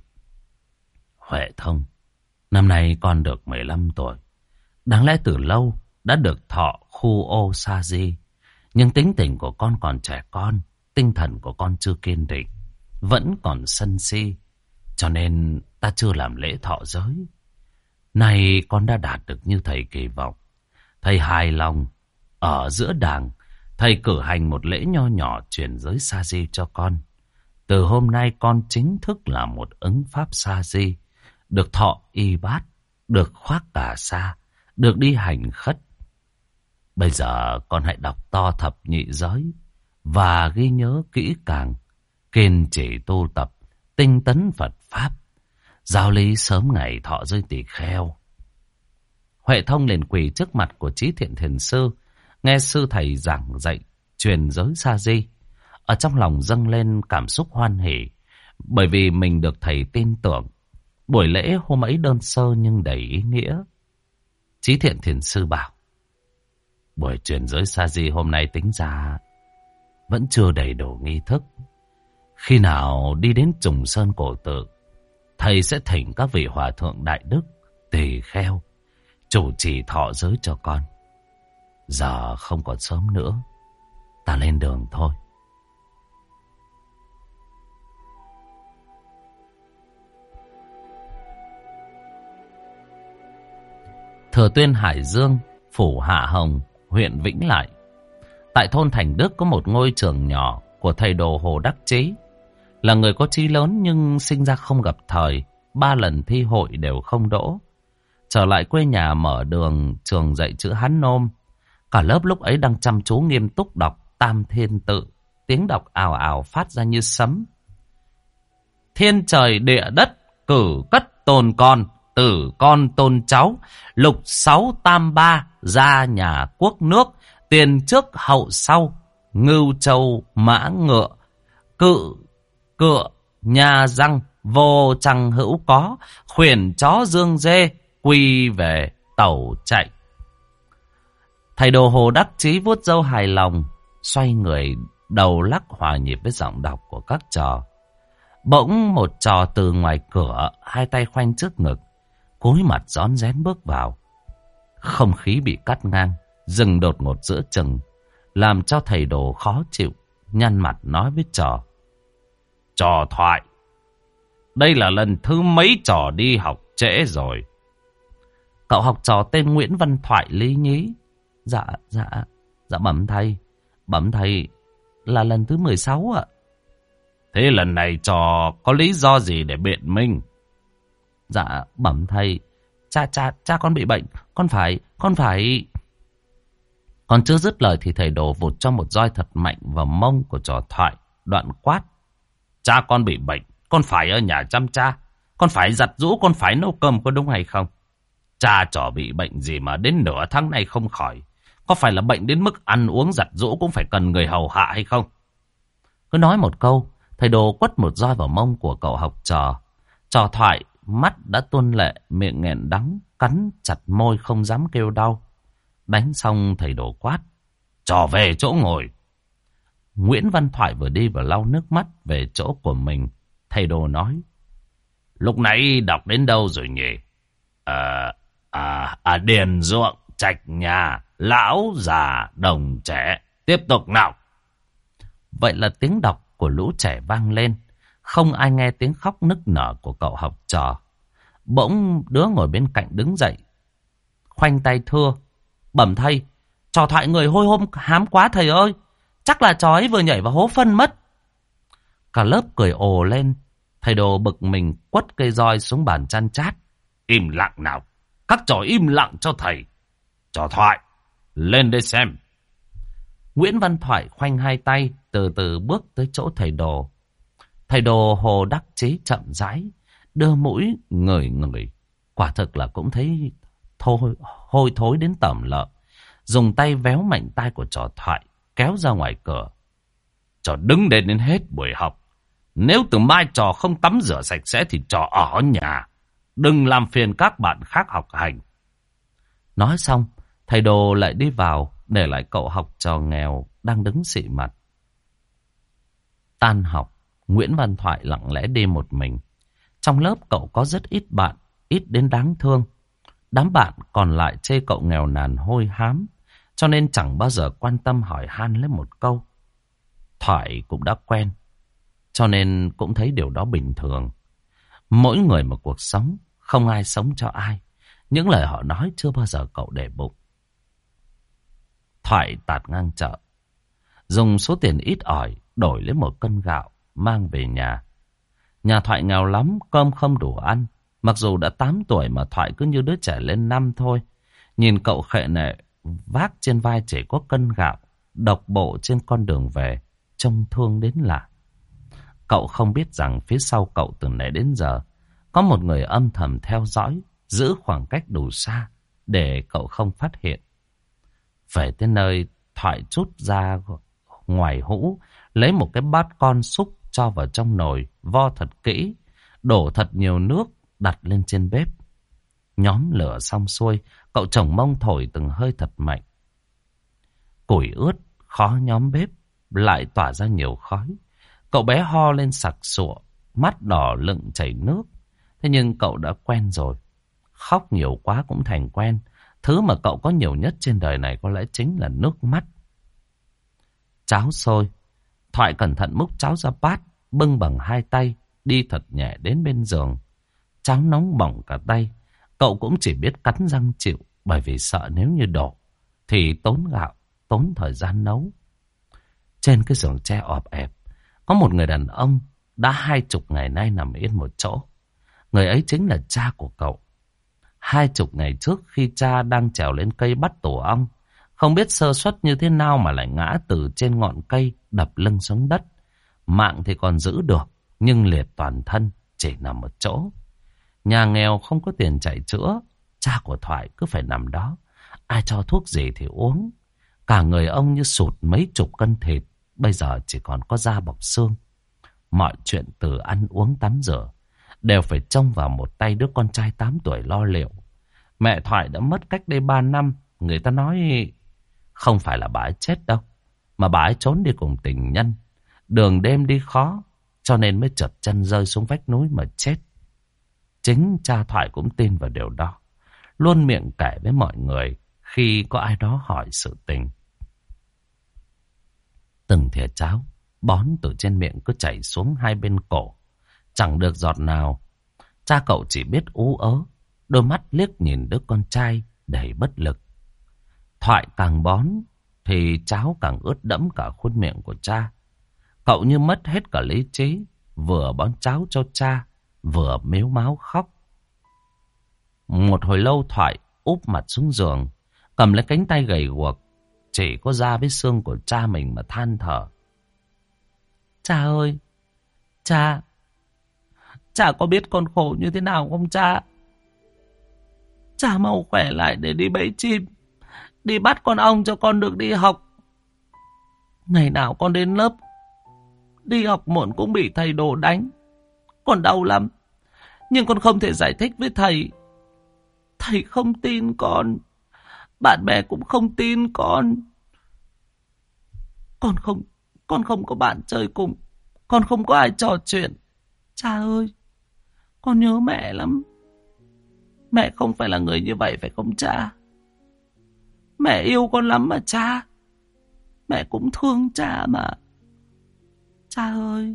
Huệ Thông, năm nay con được mười lăm tuổi. Đáng lẽ từ lâu đã được thọ khu ô sa di, nhưng tính tình của con còn trẻ con, tinh thần của con chưa kiên định, vẫn còn sân si, cho nên ta chưa làm lễ thọ giới. Nay con đã đạt được như thầy kỳ vọng. Thầy hài lòng. Ở giữa đàng, thầy cử hành một lễ nho nhỏ truyền giới sa di cho con. Từ hôm nay con chính thức là một ứng pháp sa di, được thọ y bát, được khoác cà sa, được đi hành khất. Bây giờ con hãy đọc to thập nhị giới và ghi nhớ kỹ càng, kiên trì tu tập, tinh tấn Phật pháp, giáo lý sớm ngày thọ giới tỳ kheo. Huệ Thông liền quỳ trước mặt của Chí Thiện Thiền Sư, nghe sư thầy giảng dạy truyền giới sa di. Ở trong lòng dâng lên cảm xúc hoan hỉ, bởi vì mình được thầy tin tưởng. Buổi lễ hôm ấy đơn sơ nhưng đầy ý nghĩa. Chí Thiện Thiền Sư bảo, buổi truyền giới sa di hôm nay tính ra vẫn chưa đầy đủ nghi thức. Khi nào đi đến Trùng Sơn Cổ Tự, thầy sẽ thỉnh các vị hòa thượng đại đức, tỳ kheo chủ trì thọ giới cho con. Giờ không còn sớm nữa, ta lên đường thôi. Thừa Tuyên Hải Dương, phủ Hạ Hồng, huyện Vĩnh Lại. Tại thôn Thành Đức có một ngôi trường nhỏ của thầy đồ Hồ Đắc Chí. Là người có chí lớn nhưng sinh ra không gặp thời, ba lần thi hội đều không đỗ. Trở lại quê nhà mở đường trường dạy chữ Hán Nôm. Cả lớp lúc ấy đang chăm chú nghiêm túc đọc Tam Thiên Tự, tiếng đọc ào ào phát ra như sấm. Thiên trời địa đất cử cất tôn con, tử con tôn cháu, lục sáu tam ba gia nhà quốc nước, tiền trước hậu sau, ngưu châu mã ngựa, cự cựa nhà răng, vô trăng hữu có, khuyển chó dương dê, quy về tẩu chạy. Thầy đồ Hồ Đắc Chí vuốt râu hài lòng, xoay người đầu lắc hòa nhịp với giọng đọc của các trò. Bỗng một trò từ ngoài cửa, hai tay khoanh trước ngực, cúi mặt rón rén bước vào. Không khí bị cắt ngang, dừng đột ngột giữa chừng, làm cho thầy đồ khó chịu, nhăn mặt nói với trò. Trò Thoại, đây là lần thứ mấy trò đi học trễ rồi? Cậu học trò tên Nguyễn Văn Thoại lý nhí. Dạ, dạ, dạ bẩm thầy, bẩm thầy, là lần thứ mười sáu ạ. Thế lần này trò có lý do gì để biện minh? Dạ, bẩm thầy, cha, cha, cha con bị bệnh, con phải, con phải... Còn chưa dứt lời thì thầy đồ vụt cho một roi thật mạnh vào mông của trò Thoại, đoạn quát. Cha con bị bệnh, con phải ở nhà chăm cha, con phải giặt giũ, con phải nấu cơm, có đúng hay không? Cha trò bị bệnh gì mà đến nửa tháng nay không khỏi? Có phải là bệnh đến mức ăn uống giặt giũ cũng phải cần người hầu hạ hay không? Cứ nói một câu, thầy đồ quất một roi vào mông của cậu học trò. Trò Thoại mắt đã tuôn lệ, miệng nghẹn đắng, cắn chặt môi không dám kêu đau. Đánh xong thầy đồ quát. Trò về chỗ ngồi. Nguyễn Văn Thoại vừa đi vừa lau nước mắt về chỗ của mình. Thầy đồ nói. Lúc nãy đọc đến đâu rồi nhỉ? À, à, à điền ruộng, trạch nhà, lão già, đồng trẻ. Tiếp tục nào. Vậy là tiếng đọc của lũ trẻ vang lên. Không ai nghe tiếng khóc nức nở của cậu học trò. Bỗng đứa ngồi bên cạnh đứng dậy, khoanh tay thưa. Bẩm thầy, trò Thoại người hôi hôm hám quá thầy ơi. Chắc là trò ấy vừa nhảy vào hố phân mất. Cả lớp cười ồ lên. Thầy đồ bực mình quất cây roi xuống bàn chăn chát. Im lặng nào, các trò im lặng cho thầy. Trò Thoại, lên đây xem. Nguyễn Văn Thoại khoanh hai tay, từ từ bước tới chỗ thầy đồ. Thầy đồ Hồ Đắc Chí chậm rãi, đưa mũi ngửi ngửi. Quả thực là cũng thấy thôi, hôi thối đến tẩm lợ. Dùng tay véo mạnh tay của trò Thoại, kéo ra ngoài cửa. Trò đứng đây đến hết buổi học. Nếu từ mai trò không tắm rửa sạch sẽ thì trò ở nhà. Đừng làm phiền các bạn khác học hành. Nói xong, thầy đồ lại đi vào, để lại cậu học trò nghèo đang đứng xị mặt. Tan học, Nguyễn Văn Thoại lặng lẽ đi một mình. Trong lớp cậu có rất ít bạn, ít đến đáng thương. Đám bạn còn lại chê cậu nghèo nàn hôi hám, cho nên chẳng bao giờ quan tâm hỏi han lấy một câu. Thoại cũng đã quen, cho nên cũng thấy điều đó bình thường. Mỗi người một cuộc sống, không ai sống cho ai. Những lời họ nói chưa bao giờ cậu để bụng. Thoại tạt ngang chợ, dùng số tiền ít ỏi đổi lấy một cân gạo mang về nhà. Nhà Thoại nghèo lắm, cơm không đủ ăn. Mặc dù đã tám tuổi mà Thoại cứ như đứa trẻ lên năm thôi. Nhìn cậu khệ nệ vác trên vai chỉ có cân gạo, độc bộ trên con đường về, trông thương đến lạ. Cậu không biết rằng phía sau cậu từ nãy đến giờ có một người âm thầm theo dõi, giữ khoảng cách đủ xa để cậu không phát hiện. Về tới nơi, Thoại trút ra ngoài hũ, lấy một cái bát con súc cho vào trong nồi, vo thật kỹ, đổ thật nhiều nước, đặt lên trên bếp. Nhóm lửa xong xuôi, cậu chồng mông thổi từng hơi thật mạnh. Củi ướt, khó nhóm bếp, lại tỏa ra nhiều khói. Cậu bé ho lên sặc sụa, mắt đỏ lựng chảy nước. Thế nhưng cậu đã quen rồi. Khóc nhiều quá cũng thành quen. Thứ mà cậu có nhiều nhất trên đời này có lẽ chính là nước mắt. Cháo sôi. Thoại cẩn thận múc cháo ra bát, bưng bằng hai tay, đi thật nhẹ đến bên giường. Cháo nóng bỏng cả tay. Cậu cũng chỉ biết cắn răng chịu, bởi vì sợ nếu như đổ thì tốn gạo, tốn thời gian nấu. Trên cái giường tre ọp ẹp, có một người đàn ông đã hai chục ngày nay nằm yên một chỗ. Người ấy chính là cha của cậu. Hai chục ngày trước khi cha đang trèo lên cây bắt tổ ong, không biết sơ suất như thế nào mà lại ngã từ trên ngọn cây đập lưng xuống đất. Mạng thì còn giữ được, nhưng liệt toàn thân, chỉ nằm một chỗ. Nhà nghèo không có tiền chạy chữa, cha của Thoại cứ phải nằm đó. Ai cho thuốc gì thì uống. Cả người ông như sụt mấy chục cân thịt, bây giờ chỉ còn có da bọc xương. Mọi chuyện từ ăn uống tắm rửa đều phải trông vào một tay đứa con trai tám tuổi lo liệu. Mẹ Thoại đã mất cách đây ba năm. Người ta nói không phải là bà ấy chết đâu, mà bà ấy trốn đi cùng tình nhân. Đường đêm đi khó, cho nên mới trượt chân rơi xuống vách núi mà chết. Chính cha Thoại cũng tin vào điều đó, luôn miệng kể với mọi người khi có ai đó hỏi sự tình. Từng thìa cháo bón từ trên miệng cứ chảy xuống hai bên cổ, chẳng được giọt nào. Cha cậu chỉ biết ú ớ, đôi mắt liếc nhìn đứa con trai đầy bất lực. Thoại càng bón thì cháo càng ướt đẫm cả khuôn miệng của cha. Cậu như mất hết cả lý trí, vừa bón cháo cho cha, vừa mếu máo khóc. Một hồi lâu Thoại úp mặt xuống giường, cầm lấy cánh tay gầy guộc, chỉ có da với xương của cha mình mà than thở. Cha ơi, cha, cha có biết con khổ như thế nào không cha? Cha mau khỏe lại để đi bẫy chim, đi bắt con ong cho con được đi học. Ngày nào con đến lớp, đi học muộn cũng bị thầy đồ đánh. Con đau lắm, nhưng con không thể giải thích với thầy. Thầy không tin con, bạn bè cũng không tin con. Con không, con không có bạn chơi cùng, con không có ai trò chuyện. Cha ơi, con nhớ mẹ lắm. Mẹ không phải là người như vậy phải không cha? Mẹ yêu con lắm mà cha. Mẹ cũng thương cha mà. Cha ơi.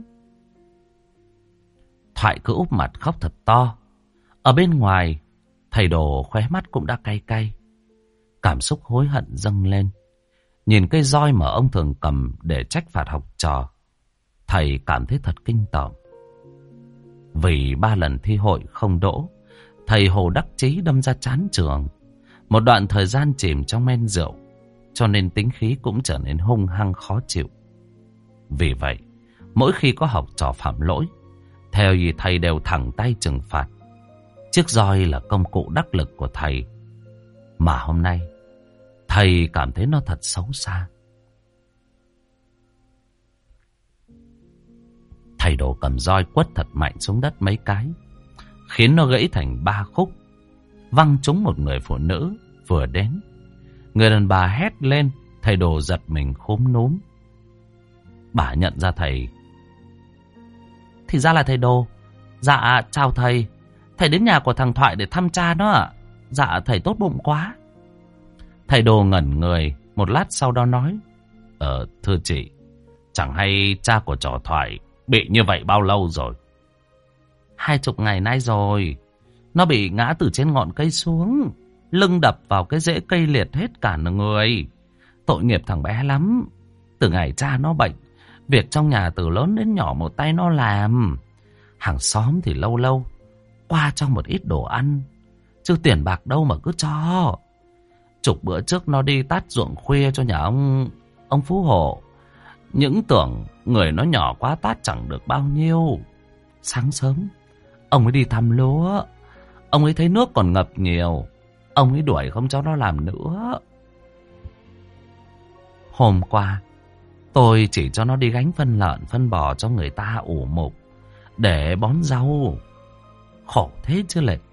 Thoại cứ úp mặt khóc thật to. Ở bên ngoài, thầy đồ khóe mắt cũng đã cay cay. Cảm xúc hối hận dâng lên. Nhìn cây roi mà ông thường cầm để trách phạt học trò, thầy cảm thấy thật kinh tởm. Vì ba lần thi hội không đỗ, thầy Hồ đắc chí đâm ra chán trường. Một đoạn thời gian chìm trong men rượu, cho nên tính khí cũng trở nên hung hăng khó chịu. Vì vậy, mỗi khi có học trò phạm lỗi, theo gì thầy đều thẳng tay trừng phạt. Chiếc roi là công cụ đắc lực của thầy, mà hôm nay thầy cảm thấy nó thật xấu xa. Thầy đồ cầm roi quất thật mạnh xuống đất mấy cái, khiến nó gãy thành ba khúc, văng trúng một người phụ nữ vừa đến. Người đàn bà hét lên, thầy đồ giật mình khúm núm. Bà nhận ra thầy. Thì ra là thầy Đồ. Dạ chào thầy, thầy đến nhà của thằng Thoại để thăm cha nó ạ. Dạ thầy tốt bụng quá. Thầy Đồ ngẩn người, một lát sau đó nói: Ờ thưa chị, chẳng hay cha của trò Thoại bị như vậy bao lâu rồi? Hai chục ngày nay rồi. Nó bị ngã từ trên ngọn cây xuống, lưng đập vào cái rễ cây liệt hết cả người. Tội nghiệp thằng bé lắm. Từ ngày cha nó bệnh, việc trong nhà từ lớn đến nhỏ một tay nó làm. Hàng xóm thì lâu lâu qua cho một ít đồ ăn, chứ tiền bạc đâu mà cứ cho. Chục bữa trước nó đi tát ruộng khuya cho nhà ông Ông Phú Hộ. Những tưởng người nó nhỏ quá tát chẳng được bao nhiêu. Sáng sớm ông ấy đi thăm lúa, ông ấy thấy nước còn ngập nhiều, Ông ấy đuổi không cho nó làm nữa. Hôm qua tôi chỉ cho nó đi gánh phân lợn, phân bò cho người ta ủ mục để bón rau. Khổ thế chứ lệ.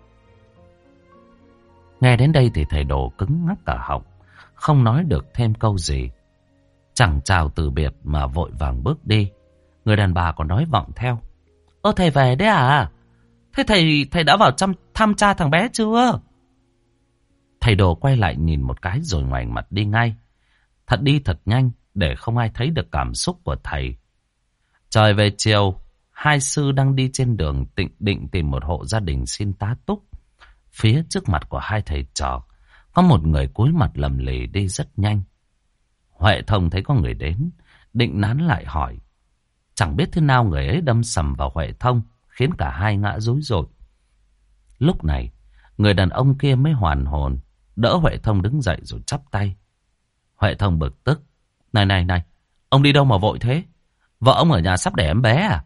Nghe đến đây thì thầy Đồ cứng ngắc cả họng, không nói được thêm câu gì. Chẳng chào từ biệt mà vội vàng bước đi. Người đàn bà còn nói vọng theo: Ơ thầy về đấy à? Thế thầy thầy đã vào chăm, thăm cha thằng bé chưa? Thầy Đồ quay lại nhìn một cái rồi ngoảnh mặt đi ngay. Thật đi thật nhanh để không ai thấy được cảm xúc của thầy. Trời về chiều, hai sư đang đi trên đường tịnh định tìm một hộ gia đình xin tá túc. Phía trước mặt của hai thầy trò có một người cúi mặt lầm lì đi rất nhanh. Huệ Thông thấy có người đến, định nán lại hỏi. Chẳng biết thế nào người ấy đâm sầm vào Huệ Thông, khiến cả hai ngã rúi rột. Lúc này, người đàn ông kia mới hoàn hồn, đỡ Huệ Thông đứng dậy rồi chắp tay. Huệ Thông bực tức: Này này này, ông đi đâu mà vội thế? Vợ ông ở nhà sắp đẻ em bé à?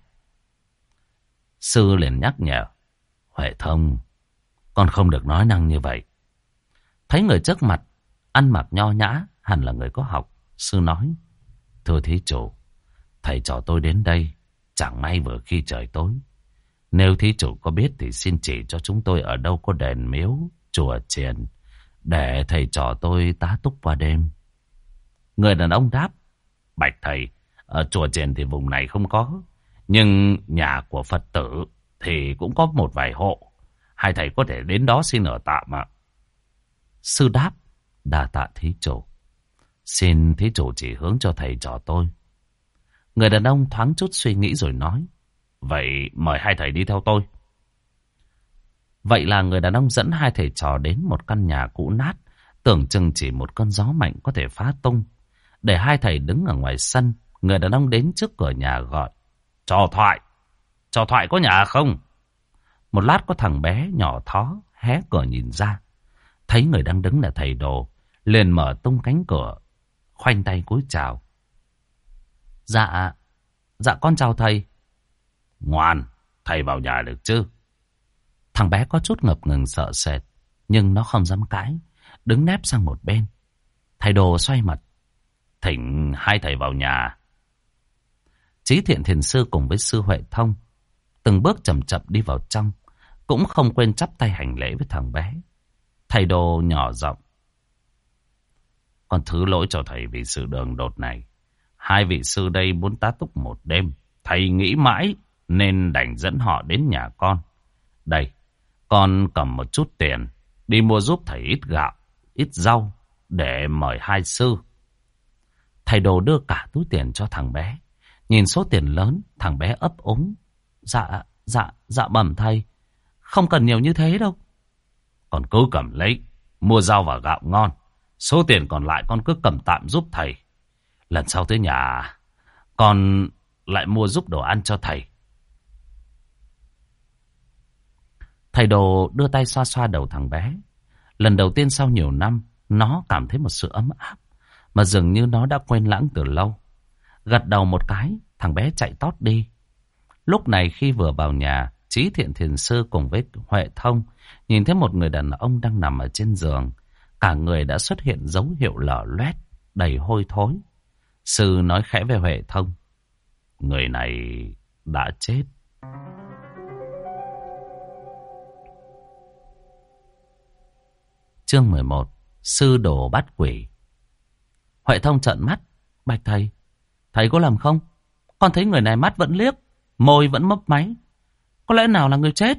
Sư liền nhắc nhở: Huệ Thông, con không được nói năng như vậy. Thấy người trước mặt ăn mặc nho nhã, hẳn là người có học, sư nói: Thưa thí chủ, thầy trò tôi đến đây chẳng may vừa khi trời tối. Nếu thí chủ có biết thì xin chỉ cho chúng tôi ở đâu có đền miếu, chùa chiền, để thầy trò tôi tá túc qua đêm. Người đàn ông đáp: Bạch thầy, ở chùa chiền thì vùng này không có, nhưng nhà của Phật tử thì cũng có một vài hộ. Hai thầy có thể đến đó xin ở tạm ạ. Sư đáp: Đa tạ thí chủ. Xin thí chủ chỉ hướng cho thầy trò tôi. Người đàn ông thoáng chút suy nghĩ rồi nói: Vậy mời hai thầy đi theo tôi. Vậy là người đàn ông dẫn hai thầy trò đến một căn nhà cũ nát, tưởng chừng chỉ một cơn gió mạnh có thể phá tung. Để hai thầy đứng ở ngoài sân, người đàn ông đến trước cửa nhà gọi: Trò Thoại, Trò Thoại có nhà không? Một lát có thằng bé nhỏ thó hé cửa nhìn ra, thấy người đang đứng là thầy Đồ, liền mở tung cánh cửa, khoanh tay cúi chào. Dạ, dạ con chào thầy. Ngoan, thầy vào nhà được chứ? Thằng bé có chút ngập ngừng sợ sệt, nhưng nó không dám cãi, đứng nép sang một bên. Thầy Đồ xoay mặt: Thỉnh hai thầy vào nhà. Chí Thiện Thiền Sư cùng với sư Huệ Thông từng bước chậm chậm đi vào trong, cũng không quên chắp tay hành lễ với thằng bé. Thầy Đồ nhỏ giọng: Con thứ lỗi cho thầy vì sự đường đột này. Hai vị sư đây muốn tá túc một đêm, thầy nghĩ mãi nên đành dẫn họ đến nhà con. Đây, con cầm một chút tiền, đi mua giúp thầy ít gạo, ít rau để mời hai sư. Thầy Đồ đưa cả túi tiền cho thằng bé. Nhìn số tiền lớn, thằng bé ấp úng: Dạ, dạ, dạ bẩm thầy, không cần nhiều như thế đâu. Con cứ cầm lấy, mua rau và gạo ngon. Số tiền còn lại con cứ cầm tạm giúp thầy. Lần sau tới nhà, con lại mua giúp đồ ăn cho thầy. Thầy Đồ đưa tay xoa xoa đầu thằng bé. Lần đầu tiên sau nhiều năm, nó cảm thấy một sự ấm áp mà dường như nó đã quên lãng từ lâu. Gật đầu một cái, thằng bé chạy tót đi. Lúc này khi vừa vào nhà, Chí Thiện Thiền Sư cùng với Huệ Thông nhìn thấy một người đàn ông đang nằm ở trên giường. Cả người đã xuất hiện dấu hiệu lở loét, đầy hôi thối. Sư nói khẽ về Huệ Thông: Người này đã chết. Chương mười một. Sư đồ bắt quỷ. Huệ Thông trợn mắt: Bạch thầy, thầy có lầm không? Con thấy người này mắt vẫn liếc, môi vẫn mấp máy, có lẽ nào là người chết?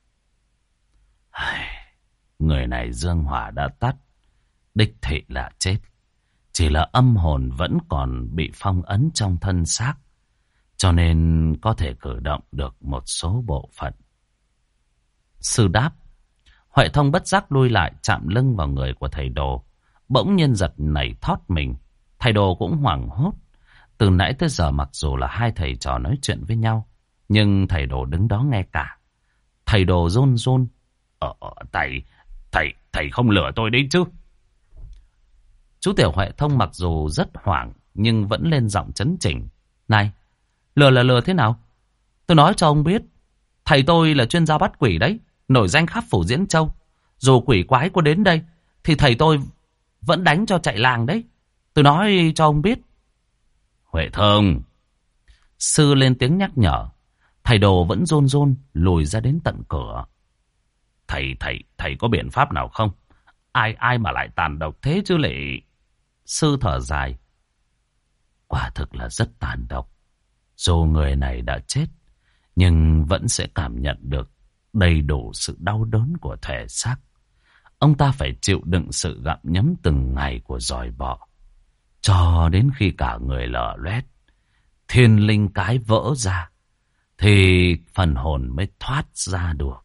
Người này dương hỏa đã tắt, đích thị là chết. Chỉ là âm hồn vẫn còn bị phong ấn trong thân xác, cho nên có thể cử động được một số bộ phận. Sư đáp. Huệ Thông bất giác lui lại, chạm lưng vào người của thầy Đồ. Bỗng nhiên giật nảy thót mình. Thầy Đồ cũng hoảng hốt. Từ nãy tới giờ mặc dù là hai thầy trò nói chuyện với nhau, nhưng thầy Đồ đứng đó nghe cả. Thầy Đồ run run: Ờ, thầy, thầy, thầy không lừa tôi đấy chứ? Chú Tiểu Huệ Thông mặc dù rất hoảng, nhưng vẫn lên giọng trấn chỉnh: Này, lừa là lừa thế nào? Tôi nói cho ông biết, thầy tôi là chuyên gia bắt quỷ đấy, nổi danh khắp phủ Diễn Châu. Dù quỷ quái có đến đây thì thầy tôi vẫn đánh cho chạy làng đấy. Tôi nói cho ông biết. Huệ Thông. Sư lên tiếng nhắc nhở. Thầy đồ vẫn rôn rôn lùi ra đến tận cửa. Thầy, thầy, thầy có biện pháp nào không? Ai, ai mà lại tàn độc thế chứ lệ? Sư thở dài. Quả thực là rất tàn độc. Dù người này đã chết, nhưng vẫn sẽ cảm nhận được đầy đủ sự đau đớn của thể xác. Ông ta phải chịu đựng sự gặm nhấm từng ngày của giòi bọ, cho đến khi cả người lở loét, thiên linh cái vỡ ra, thì phần hồn mới thoát ra được.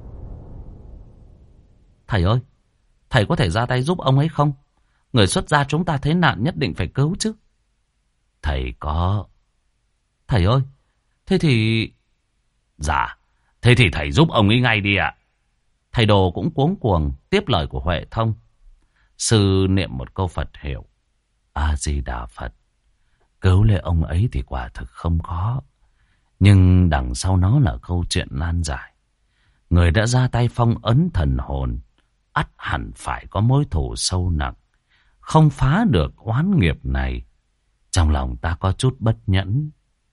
Thầy ơi, thầy có thể ra tay giúp ông ấy không? Người xuất gia chúng ta thế nạn nhất định phải cứu chứ. Thầy có. Thầy ơi, thế thì... Dạ, thế thì thầy giúp ông ấy ngay đi ạ. Thầy đồ cũng cuống cuồng tiếp lời của Huệ Thông. Sư niệm một câu Phật hiệu. A-di-đà Phật. Cứu lấy ông ấy thì quả thực không khó. Nhưng đằng sau nó là câu chuyện nan giải. Người đã ra tay phong ấn thần hồn, ắt hẳn phải có mối thù sâu nặng. Không phá được oán nghiệp này, trong lòng ta có chút bất nhẫn.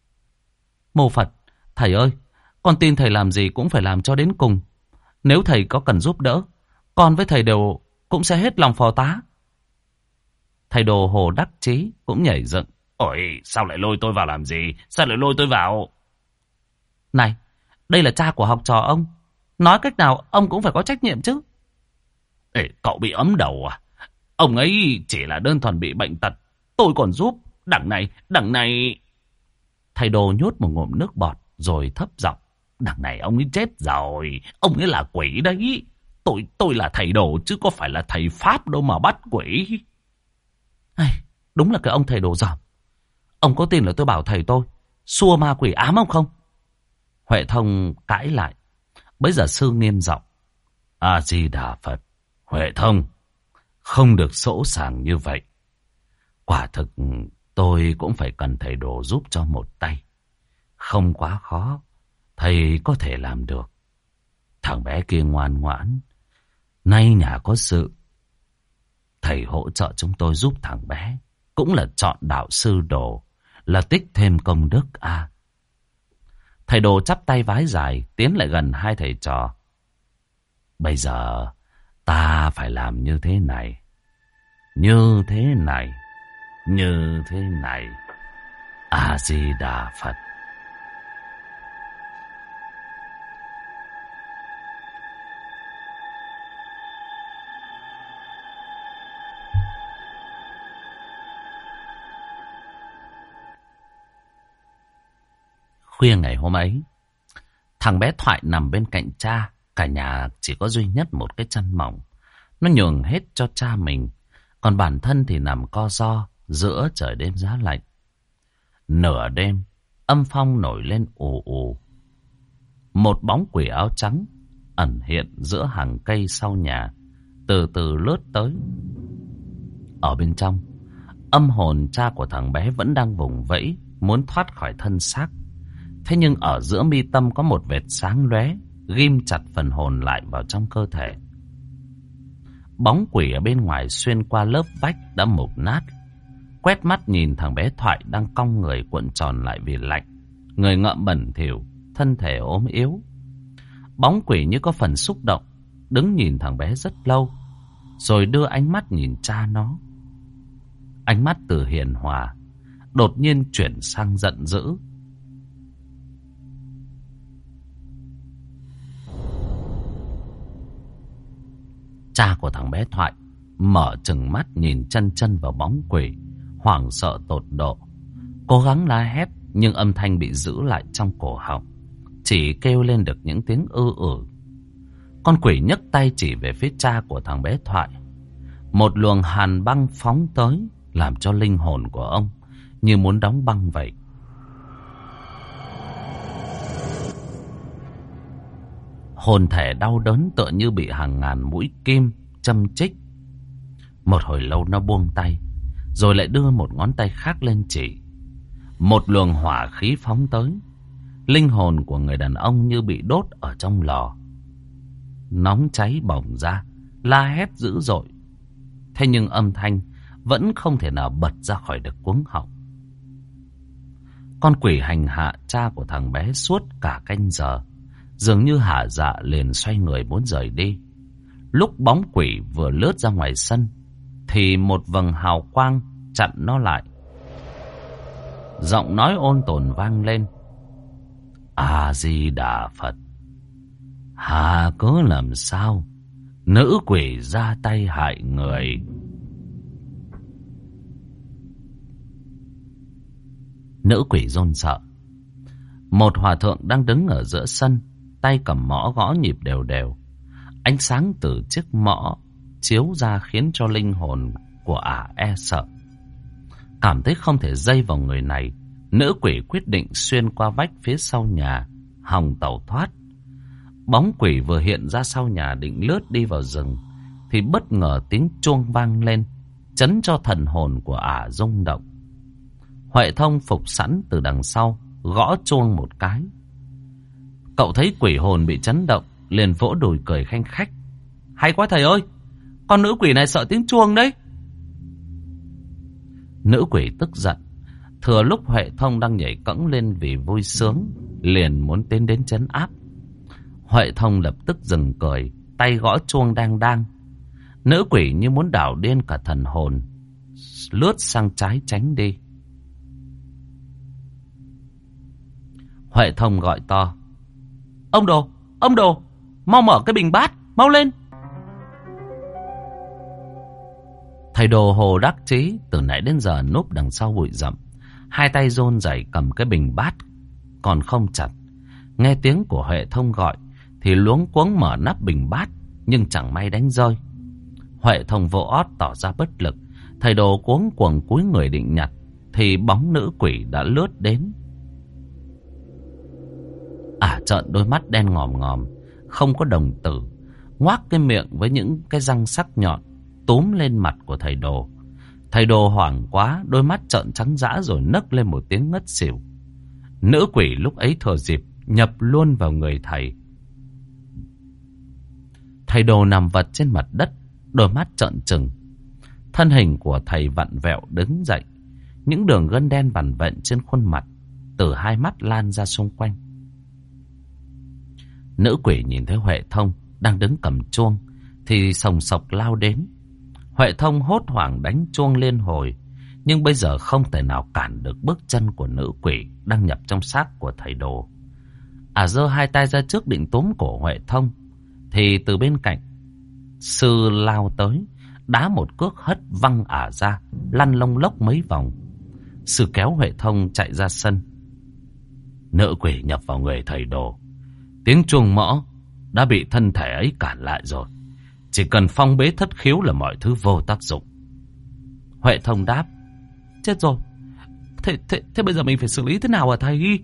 Mô Phật, thầy ơi, con tin thầy làm gì cũng phải làm cho đến cùng. Nếu thầy có cần giúp đỡ, con với thầy đều cũng sẽ hết lòng phò tá. Thầy đồ hồ đắc chí cũng nhảy dựng. Ôi, sao lại lôi tôi vào làm gì? Sao lại lôi tôi vào? Này, đây là cha của học trò ông. Nói cách nào ông cũng phải có trách nhiệm chứ. Ê, cậu bị ấm đầu à? Ông ấy chỉ là đơn thuần bị bệnh tật. Tôi còn giúp. Đằng này, đằng này... Thầy đồ nhốt một ngụm nước bọt rồi thấp giọng. Đằng này ông ấy chết rồi. Ông ấy là quỷ đấy. Tôi tôi là thầy đồ chứ có phải là thầy Pháp đâu mà bắt quỷ. Ai, đúng là cái ông thầy đồ dởm. Ông có tin là tôi bảo thầy tôi xua ma quỷ ám ông không? Huệ Thông cãi lại. Bây giờ sư nghiêm giọng. A-di-đà Phật. Huệ Thông, không được sỗ sàng như vậy. Quả thực tôi cũng phải cần thầy đồ giúp cho một tay. Không quá khó, thầy có thể làm được. Thằng bé kia ngoan ngoãn, nay nhà có sự. Thầy hỗ trợ chúng tôi giúp thằng bé, cũng là chọn đạo sư đồ, là tích thêm công đức à. Thầy đồ chắp tay vái dài, tiến lại gần hai thầy trò. Bây giờ ta phải làm như thế này, như thế này, như thế này. A-di-đà Phật. Khuya ngày hôm ấy, thằng bé Thoại nằm bên cạnh cha. Cả nhà chỉ có duy nhất một cái chăn mỏng. Nó nhường hết cho cha mình. Còn bản thân thì nằm co ro giữa trời đêm giá lạnh. Nửa đêm, âm phong nổi lên ù ù. Một bóng quỷ áo trắng ẩn hiện giữa hàng cây sau nhà, từ từ lướt tới. Ở bên trong, âm hồn cha của thằng bé vẫn đang vùng vẫy, muốn thoát khỏi thân xác. Thế nhưng ở giữa mi tâm có một vệt sáng lóe, ghim chặt phần hồn lại vào trong cơ thể. Bóng quỷ ở bên ngoài xuyên qua lớp vách đã mục nát, quét mắt nhìn thằng bé Thoại đang cong người cuộn tròn lại vì lạnh, người ngợm bẩn thỉu, thân thể ốm yếu. Bóng quỷ như có phần xúc động, đứng nhìn thằng bé rất lâu, rồi đưa ánh mắt nhìn cha nó. Ánh mắt từ hiền hòa đột nhiên chuyển sang giận dữ. Cha của thằng bé Thoại mở trừng mắt nhìn chân chân vào bóng quỷ, hoảng sợ tột độ. Cố gắng la hét nhưng âm thanh bị giữ lại trong cổ họng, chỉ kêu lên được những tiếng ư ử. Con quỷ nhấc tay chỉ về phía cha của thằng bé Thoại. Một luồng hàn băng phóng tới, làm cho linh hồn của ông như muốn đóng băng vậy. Hồn thể đau đớn tựa như bị hàng ngàn mũi kim châm chích. Một hồi lâu nó buông tay, rồi lại đưa một ngón tay khác lên chỉ. Một luồng hỏa khí phóng tới. Linh hồn của người đàn ông như bị đốt ở trong lò, nóng cháy bỏng ra, la hét dữ dội. Thế nhưng âm thanh vẫn không thể nào bật ra khỏi được cuống họng. Con quỷ hành hạ cha của thằng bé suốt cả canh giờ, dường như hả dạ liền xoay người muốn rời đi. Lúc bóng quỷ vừa lướt ra ngoài sân thì một vầng hào quang chặn nó lại. Giọng nói ôn tồn vang lên: A Di Đà Phật. Hà cớ làm sao nữ quỷ ra tay hại người? Nữ quỷ run sợ. Một hòa thượng đang đứng ở giữa sân, tay cầm mõ gõ nhịp đều đều. Ánh sáng từ chiếc mõ chiếu ra khiến cho linh hồn của ả e sợ. Cảm thấy không thể dây vào người này, nữ quỷ quyết định xuyên qua vách phía sau nhà, hòng tẩu thoát. Bóng quỷ vừa hiện ra sau nhà định lướt đi vào rừng, thì bất ngờ tiếng chuông vang lên, chấn cho thần hồn của ả rung động. Huệ Thông phục sẵn từ đằng sau, gõ chuông một cái. Cậu thấy quỷ hồn bị chấn động, liền vỗ đùi cười khanh khách: Hay quá thầy ơi, con nữ quỷ này sợ tiếng chuông đấy. Nữ quỷ tức giận, thừa lúc Huệ Thông đang nhảy cẫng lên vì vui sướng, liền muốn tiến đến trấn áp. Huệ Thông lập tức dừng cười, tay gõ chuông đang đang. Nữ quỷ như muốn đảo điên cả thần hồn, lướt sang trái tránh đi. Huệ Thông gọi to: Ông Đồ, ông Đồ, mau mở cái bình bát, mau lên. Thầy Đồ hồ đắc chí từ nãy đến giờ núp đằng sau bụi rậm, hai tay run rẩy cầm cái bình bát còn không chặt. Nghe tiếng của Huệ Thông gọi thì luống cuống mở nắp bình bát, nhưng chẳng may đánh rơi. Huệ Thông vỗ ót tỏ ra bất lực. Thầy Đồ cuống cuồng cúi người định nhặt thì bóng nữ quỷ đã lướt đến. Ả trợn đôi mắt đen ngòm ngòm, không có đồng tử, ngoác cái miệng với những cái răng sắc nhọn, túm lên mặt của thầy Đồ. Thầy Đồ hoảng quá, đôi mắt trợn trắng dã rồi nấc lên một tiếng ngất xỉu. Nữ quỷ lúc ấy thừa dịp nhập luôn vào người thầy. Thầy Đồ nằm vật trên mặt đất, đôi mắt trợn trừng. Thân hình của thầy vặn vẹo đứng dậy, những đường gân đen vằn vện trên khuôn mặt từ hai mắt lan ra xung quanh. Nữ quỷ nhìn thấy Huệ Thông đang đứng cầm chuông thì sồng sộc lao đến. Huệ Thông hốt hoảng đánh chuông liên hồi, nhưng bây giờ không thể nào cản được bước chân của nữ quỷ đang nhập trong xác của thầy Đồ. Ả giơ hai tay ra trước định túm cổ Huệ Thông, thì từ bên cạnh sư lao tới, đá một cước hất văng Ả ra, lăn lông lốc mấy vòng. Sư kéo Huệ Thông chạy ra sân. Nữ quỷ nhập vào người thầy Đồ, tiếng chuông mõ đã bị thân thể ấy cản lại rồi. Chỉ cần phong bế thất khiếu là mọi thứ vô tác dụng. Huệ Thông đáp: Chết rồi, thế, thế, thế bây giờ mình phải xử lý thế nào hả thầy?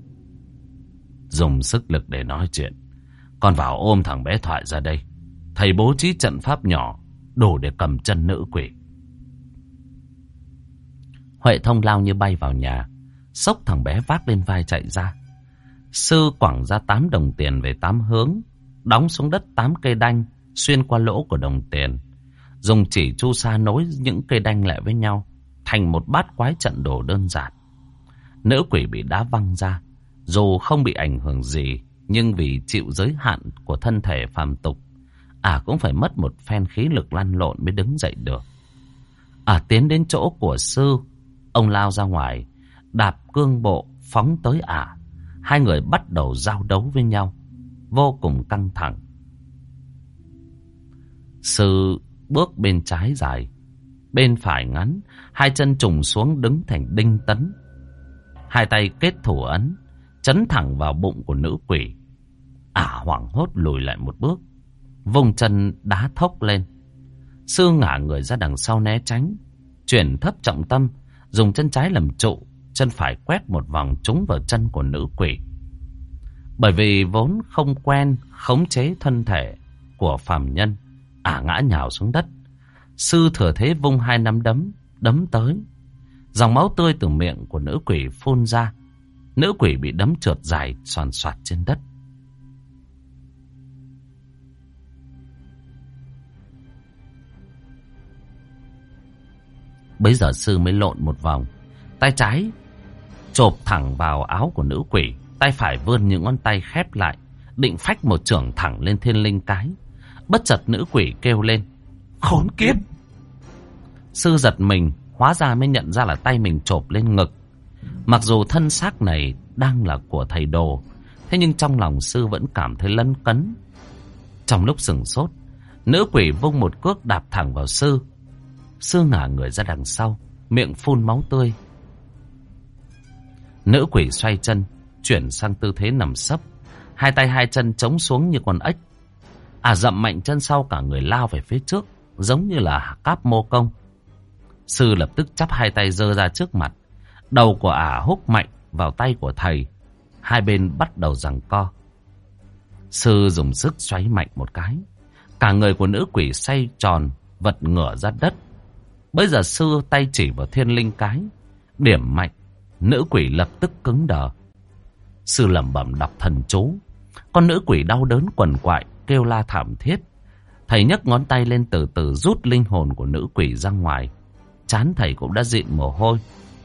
Dùng sức lực để nói chuyện. Con vào ôm thằng bé Thoại ra đây. Thầy bố trí trận pháp nhỏ đủ để cầm chân nữ quỷ. Huệ Thông lao như bay vào nhà, xốc thằng bé vác lên vai chạy ra. Sư quẳng ra tám đồng tiền về tám hướng, đóng xuống đất tám cây đanh xuyên qua lỗ của đồng tiền, dùng chỉ chu sa nối những cây đanh lại với nhau thành một bát quái trận đồ đơn giản. Nữ quỷ bị đá văng ra, dù không bị ảnh hưởng gì, nhưng vì chịu giới hạn của thân thể phàm tục, Ả cũng phải mất một phen khí lực lăn lộn mới đứng dậy được. Ả tiến đến chỗ của sư, ông lao ra ngoài, đạp cương bộ phóng tới Ả. Hai người bắt đầu giao đấu với nhau, vô cùng căng thẳng. Sư bước bên trái dài, bên phải ngắn, hai chân trùng xuống đứng thành đinh tấn. Hai tay kết thủ ấn, chấn thẳng vào bụng của nữ quỷ. Ả hoảng hốt lùi lại một bước, vùng chân đá thốc lên. Sư ngả người ra đằng sau né tránh, chuyển thấp trọng tâm, dùng chân trái làm trụ, chân phải quét một vòng trúng vào chân của nữ quỷ. Bởi vì vốn không quen khống chế thân thể của phàm nhân, Ả ngã nhào xuống đất. Sư thừa thế vung hai nắm đấm, đấm tới. Dòng máu tươi từ miệng của nữ quỷ phun ra. Nữ quỷ bị đấm trượt dài xoàn xoạt trên đất. Bấy giờ sư mới lộn một vòng, tay trái chộp thẳng vào áo của nữ quỷ, tay phải vươn những ngón tay khép lại, định phách một chưởng thẳng lên thiên linh cái. Bất chợt nữ quỷ kêu lên: khốn kiếp! Sư giật mình, hóa ra mới nhận ra là tay mình chộp lên ngực. Mặc dù thân xác này đang là của thầy đồ, thế nhưng trong lòng sư vẫn cảm thấy lấn cấn. Trong lúc sửng sốt, nữ quỷ vung một cước đạp thẳng vào sư. Sư ngả người ra đằng sau, miệng phun máu tươi. Nữ quỷ xoay chân, chuyển sang tư thế nằm sấp, hai tay hai chân chống xuống như con ếch. À dậm mạnh chân sau, cả người lao về phía trước, giống như là cáp mô công. Sư lập tức chắp hai tay giơ ra trước mặt. Đầu của ả húc mạnh vào tay của thầy. Hai bên bắt đầu giằng co. Sư dùng sức xoáy mạnh một cái, cả người của nữ quỷ xoay tròn, vật ngửa ra đất. Bây giờ sư tay chỉ vào thiên linh cái, điểm mạnh, nữ quỷ lập tức cứng đờ. Sư lẩm bẩm đọc thần chú. Con nữ quỷ đau đớn quằn quại, kêu la thảm thiết. Thầy nhấc ngón tay lên, từ từ rút linh hồn của nữ quỷ ra ngoài. Trán thầy cũng đã dịn mồ hôi.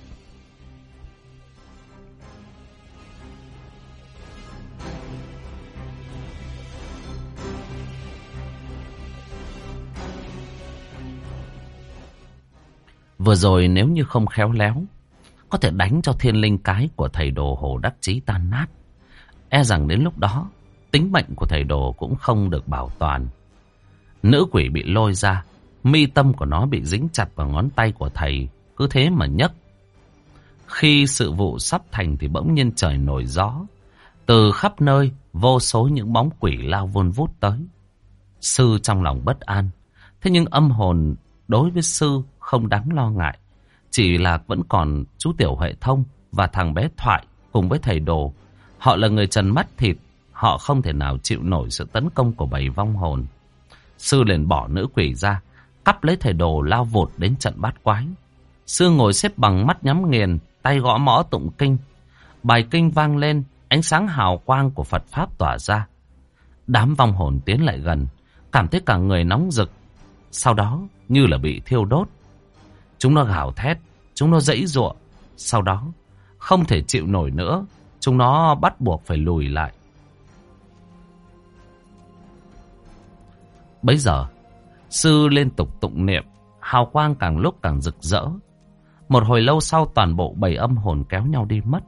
Vừa rồi nếu như không khéo léo, có thể đánh cho thiên linh cái của thầy đồ Hồ Đắc Chí tan nát. E rằng đến lúc đó, tính mệnh của thầy đồ cũng không được bảo toàn. Nữ quỷ bị lôi ra, mi tâm của nó bị dính chặt vào ngón tay của thầy, cứ thế mà nhấc. Khi sự vụ sắp thành thì bỗng nhiên trời nổi gió. Từ khắp nơi, vô số những bóng quỷ lao vun vút tới. Sư trong lòng bất an, thế nhưng âm hồn đối với sư không đáng lo ngại. Chỉ là vẫn còn chú Tiểu Huệ Thông và thằng bé Thoại cùng với thầy đồ. Họ là người trần mắt thịt, họ không thể nào chịu nổi sự tấn công của bầy vong hồn. Sư liền bỏ nữ quỷ ra, cắp lấy thầy đồ lao vụt đến trận bát quái. Sư ngồi xếp bằng, mắt nhắm nghiền, tay gõ mõ tụng kinh. Bài kinh vang lên, ánh sáng hào quang của Phật Pháp tỏa ra. Đám vong hồn tiến lại gần, cảm thấy cả người nóng rực, sau đó như là bị thiêu đốt. Chúng nó gào thét, chúng nó giãy giụa, sau đó không thể chịu nổi nữa, chúng nó bắt buộc phải lùi lại. Bấy giờ, sư liên tục tụng niệm, hào quang càng lúc càng rực rỡ. Một hồi lâu sau, toàn bộ bầy âm hồn kéo nhau đi mất.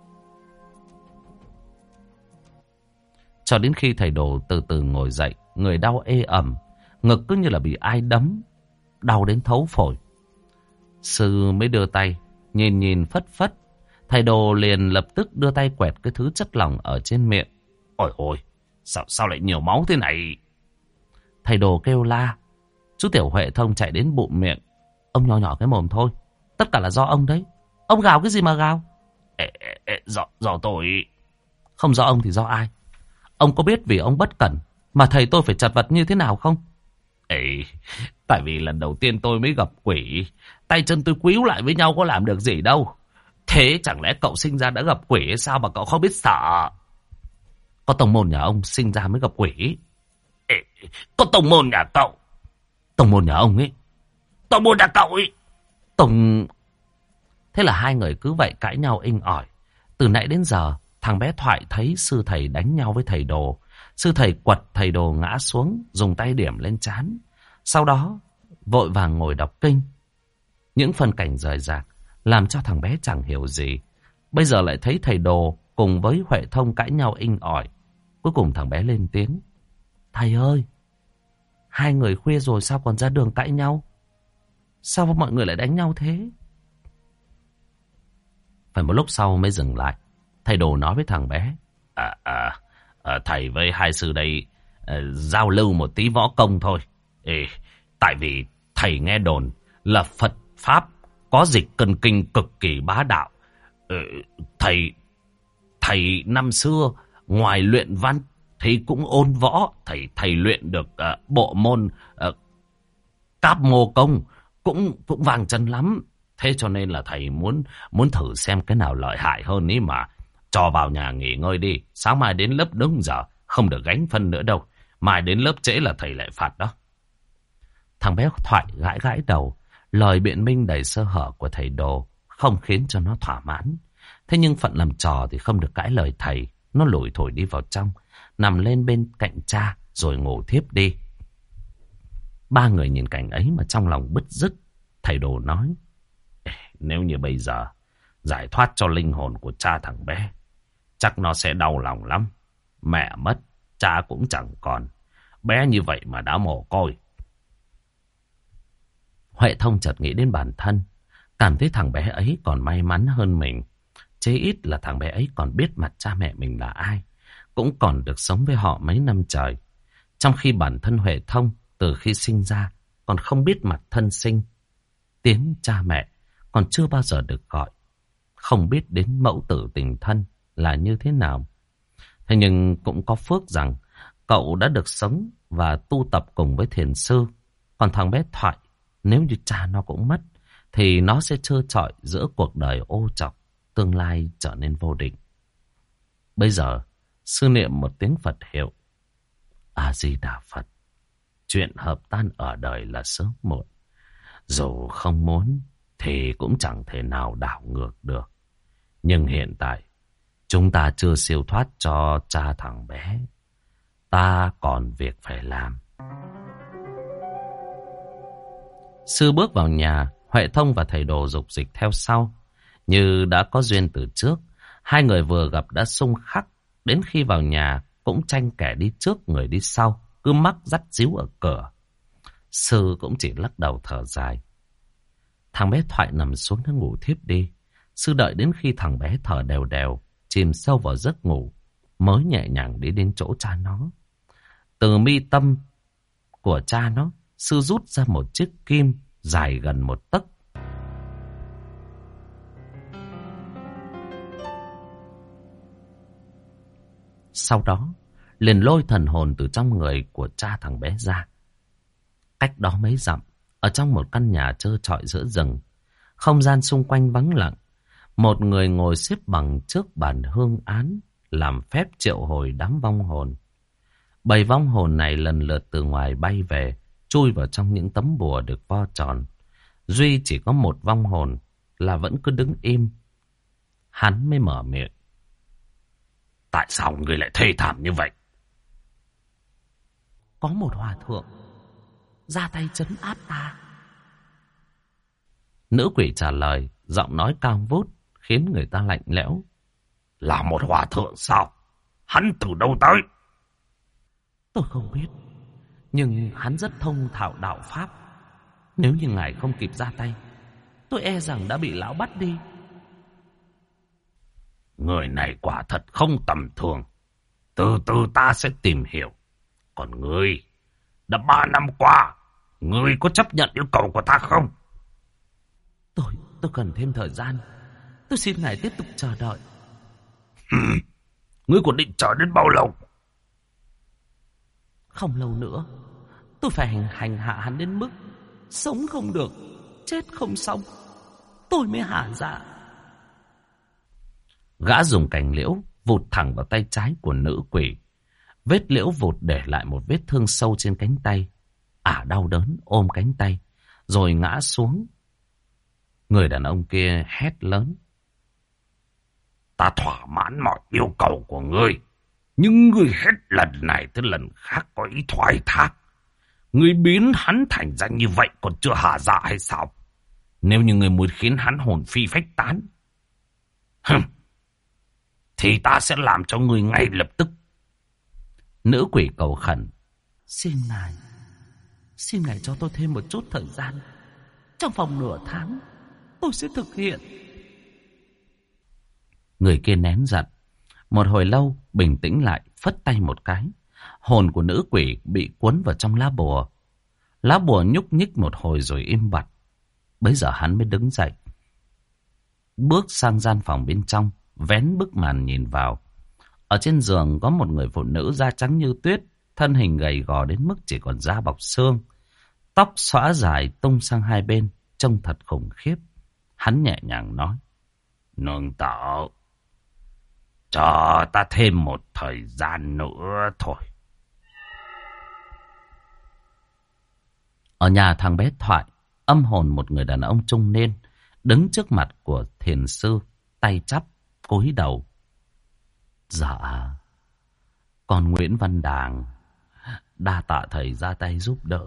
Cho đến khi thầy đồ từ từ ngồi dậy, người đau ê ẩm, ngực cứ như là bị ai đấm, đau đến thấu phổi. Sư mới đưa tay, nhìn nhìn phất phất. Thầy đồ liền lập tức đưa tay quẹt cái thứ chất lỏng ở trên miệng. Ôi ôi, sao, sao lại nhiều máu thế này? Thầy đồ kêu la. Chú Tiểu Huệ Thông chạy đến bụm miệng. Ông nhỏ nhỏ cái mồm thôi, tất cả là do ông đấy. Ông gào cái gì mà gào? Ê, ê, ê, do, do tôi. Không do ông thì do ai? Ông có biết vì ông bất cẩn mà thầy tôi phải chật vật như thế nào không? Ê, tại vì lần đầu tiên tôi mới gặp quỷ, tay chân tôi quíu lại với nhau có làm được gì đâu. Thế chẳng lẽ cậu sinh ra đã gặp quỷ hay sao mà cậu không biết sợ? Có tông môn nhà ông sinh ra mới gặp quỷ. Ê, có tông môn nhà cậu? Tông môn nhà ông ấy. Tông môn nhà cậu ấy. Tông... Thế là hai người cứ vậy cãi nhau inh ỏi. Từ nãy đến giờ, thằng bé Thoại thấy sư thầy đánh nhau với thầy đồ. Sư thầy quật thầy đồ ngã xuống, dùng tay điểm lên trán. Sau đó, vội vàng ngồi đọc kinh. Những phân cảnh rời rạc làm cho thằng bé chẳng hiểu gì. Bây giờ lại thấy thầy đồ cùng với Huệ Thông cãi nhau inh ỏi. Cuối cùng thằng bé lên tiếng. Thầy ơi, hai người khuya rồi sao còn ra đường cãi nhau? Sao mọi người lại đánh nhau thế? Phải một lúc sau mới dừng lại. Thầy đồ nói với thằng bé. À, à, à thầy với hai sư đây à, giao lưu một tí võ công thôi. Ê, tại vì thầy nghe đồn là Phật Pháp có dịch cân kinh cực kỳ bá đạo. Ừ, thầy, thầy năm xưa ngoài luyện văn thì cũng ôn võ. Thầy, thầy luyện được uh, bộ môn uh, cáp mô công cũng, cũng vàng chân lắm. Thế cho nên là thầy muốn, muốn thử xem cái nào lợi hại hơn ý mà. Cho vào nhà nghỉ ngơi đi. Sáng mai đến lớp đúng giờ. Không được gánh phân nữa đâu. Mai đến lớp trễ là thầy lại phạt đó. Thằng bé Thoại gãi gãi đầu. Lời biện minh đầy sơ hở của thầy Đồ không khiến cho nó thỏa mãn. Thế nhưng phận làm trò thì không được cãi lời thầy. Nó lủi thổi đi vào trong, nằm lên bên cạnh cha rồi ngủ thiếp đi. Ba người nhìn cảnh ấy mà trong lòng bứt rứt. Thầy Đồ nói: nếu như bây giờ giải thoát cho linh hồn của cha thằng bé, chắc nó sẽ đau lòng lắm. Mẹ mất, cha cũng chẳng còn. Bé như vậy mà đã mồ côi. Huệ Thông chợt nghĩ đến bản thân, cảm thấy thằng bé ấy còn may mắn hơn mình. Chí ít là thằng bé ấy còn biết mặt cha mẹ mình là ai, cũng còn được sống với họ mấy năm trời. Trong khi bản thân Huệ Thông từ khi sinh ra còn không biết mặt thân sinh, tiếng cha mẹ còn chưa bao giờ được gọi, không biết đến mẫu tử tình thân là như thế nào. Thế nhưng cũng có phước rằng cậu đã được sống và tu tập cùng với thiền sư. Còn thằng bé Thoại, nếu như cha nó cũng mất, thì nó sẽ trơ trọi giữa cuộc đời ô trọc, tương lai trở nên vô định. Bây giờ, sư niệm một tiếng Phật hiệu: A-di-đà Phật. Chuyện hợp tan ở đời là sớm muộn. Dù không muốn thì cũng chẳng thể nào đảo ngược được. Nhưng hiện tại, chúng ta chưa siêu thoát cho cha thằng bé. Ta còn việc phải làm. Sư bước vào nhà, Huệ Thông và thầy Đồ dục dịch theo sau. Như đã có duyên từ trước, hai người vừa gặp đã xung khắc. Đến khi vào nhà cũng tranh kẻ đi trước người đi sau, cứ mắc dắt díu ở cửa. Sư cũng chỉ lắc đầu thở dài. Thằng bé Thoại nằm xuống nó ngủ thiếp đi. Sư đợi đến khi thằng bé thở đều đều, chìm sâu vào giấc ngủ, mới nhẹ nhàng đi đến chỗ cha nó. Từ mi tâm của cha nó, sư rút ra một chiếc kim dài gần một tấc. Sau đó, liền lôi thần hồn từ trong người của cha thằng bé ra. Cách đó mấy dặm, ở trong một căn nhà trơ trọi giữa rừng, không gian xung quanh vắng lặng, một người ngồi xếp bằng trước bàn hương án, làm phép triệu hồi đám vong hồn. Bầy vong hồn này lần lượt từ ngoài bay về, chui vào trong những tấm bùa được vo tròn. Duy chỉ có một vong hồn là vẫn cứ đứng im. Hắn mới mở miệng: tại sao người lại thê thảm như vậy? Có một hòa thượng ra tay trấn áp ta. Nữ quỷ trả lời, giọng nói cao vút khiến người ta lạnh lẽo. Là một hòa thượng sao? Hắn từ đâu tới? Tôi không biết, nhưng hắn rất thông thạo đạo pháp. Nếu như ngài không kịp ra tay, tôi e rằng đã bị lão bắt đi. Người này quả thật không tầm thường. Từ từ ta sẽ tìm hiểu. Còn ngươi, đã ba năm qua, ngươi có chấp nhận yêu cầu của ta không? Tôi, tôi cần thêm thời gian. Tôi xin ngài tiếp tục chờ đợi. Ngươi còn định chờ đến bao lâu? Không lâu nữa. Tôi phải hành, hành hạ hắn đến mức sống không được, chết không xong, tôi mới hả dạ. Gã dùng cành liễu vụt thẳng vào tay trái của nữ quỷ. Vết liễu vụt để lại một vết thương sâu trên cánh tay. Ả đau đớn ôm cánh tay, rồi ngã xuống. Người đàn ông kia hét lớn: ta thỏa mãn mọi yêu cầu của ngươi, nhưng ngươi hết lần này tới lần khác có ý thoái thác. Ngươi biến hắn thành ra như vậy còn chưa hả dạ hay sao? Nếu như ngươi muốn khiến hắn hồn phi phách tán, hừm, thì ta sẽ làm cho ngươi ngay lập tức. Nữ quỷ cầu khẩn: xin ngài, xin ngài cho tôi thêm một chút thời gian. Trong vòng nửa tháng, tôi sẽ thực hiện. Người kia nén giận. Một hồi lâu, bình tĩnh lại, phất tay một cái. Hồn của nữ quỷ bị cuốn vào trong lá bùa. Lá bùa nhúc nhích một hồi rồi im bặt. Bấy giờ hắn mới đứng dậy, bước sang gian phòng bên trong, vén bức màn nhìn vào. Ở trên giường có một người phụ nữ da trắng như tuyết, thân hình gầy gò đến mức chỉ còn da bọc xương. Tóc xõa dài tung sang hai bên, trông thật khủng khiếp. Hắn nhẹ nhàng nói: nương tử, cho ta thêm một thời gian nữa thôi. Ở nhà thằng bé Thoại, âm hồn một người đàn ông trung niên đứng trước mặt của thiền sư, tay chắp, cúi đầu. Dạ, con Nguyễn Văn Đàng, đa tạ thầy ra tay giúp đỡ.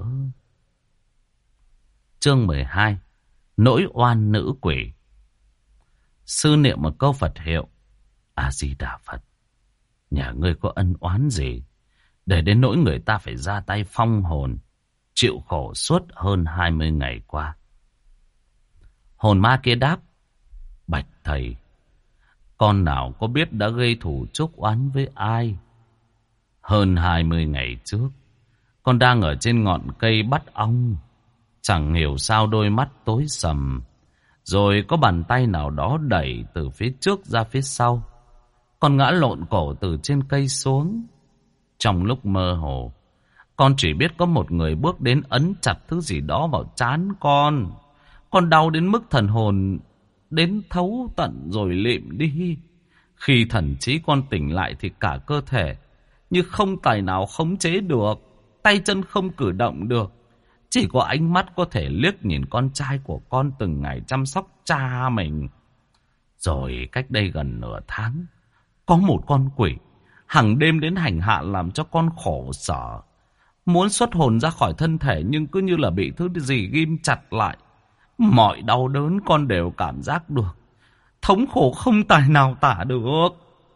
Chương mười hai. Nỗi oan nữ quỷ. Sư niệm một câu Phật hiệu. A-di-đà Phật. Nhà ngươi có ân oán gì để đến nỗi người ta phải ra tay phong hồn, chịu khổ suốt hơn hai mươi ngày qua? Hồn ma kia đáp: Bạch thầy, con nào có biết đã gây thù chuốc oán với ai. Hơn hai mươi ngày trước, con đang ở trên ngọn cây bắt ong. Chẳng hiểu sao đôi mắt tối sầm, rồi có bàn tay nào đó đẩy từ phía trước ra phía sau. Con ngã lộn cổ từ trên cây xuống. Trong lúc mơ hồ, con chỉ biết có một người bước đến ấn chặt thứ gì đó vào trán con. Con đau đến mức thần hồn đến thấu tận rồi lịm đi. Khi thần trí con tỉnh lại thì cả cơ thể như không tài nào khống chế được, tay chân không cử động được. Chỉ có ánh mắt có thể liếc nhìn con trai của con từng ngày chăm sóc cha mình. Rồi cách đây gần nửa tháng, có một con quỷ hằng đêm đến hành hạ làm cho con khổ sở. Muốn xuất hồn ra khỏi thân thể nhưng cứ như là bị thứ gì ghim chặt lại. Mọi đau đớn con đều cảm giác được. Thống khổ không tài nào tả được.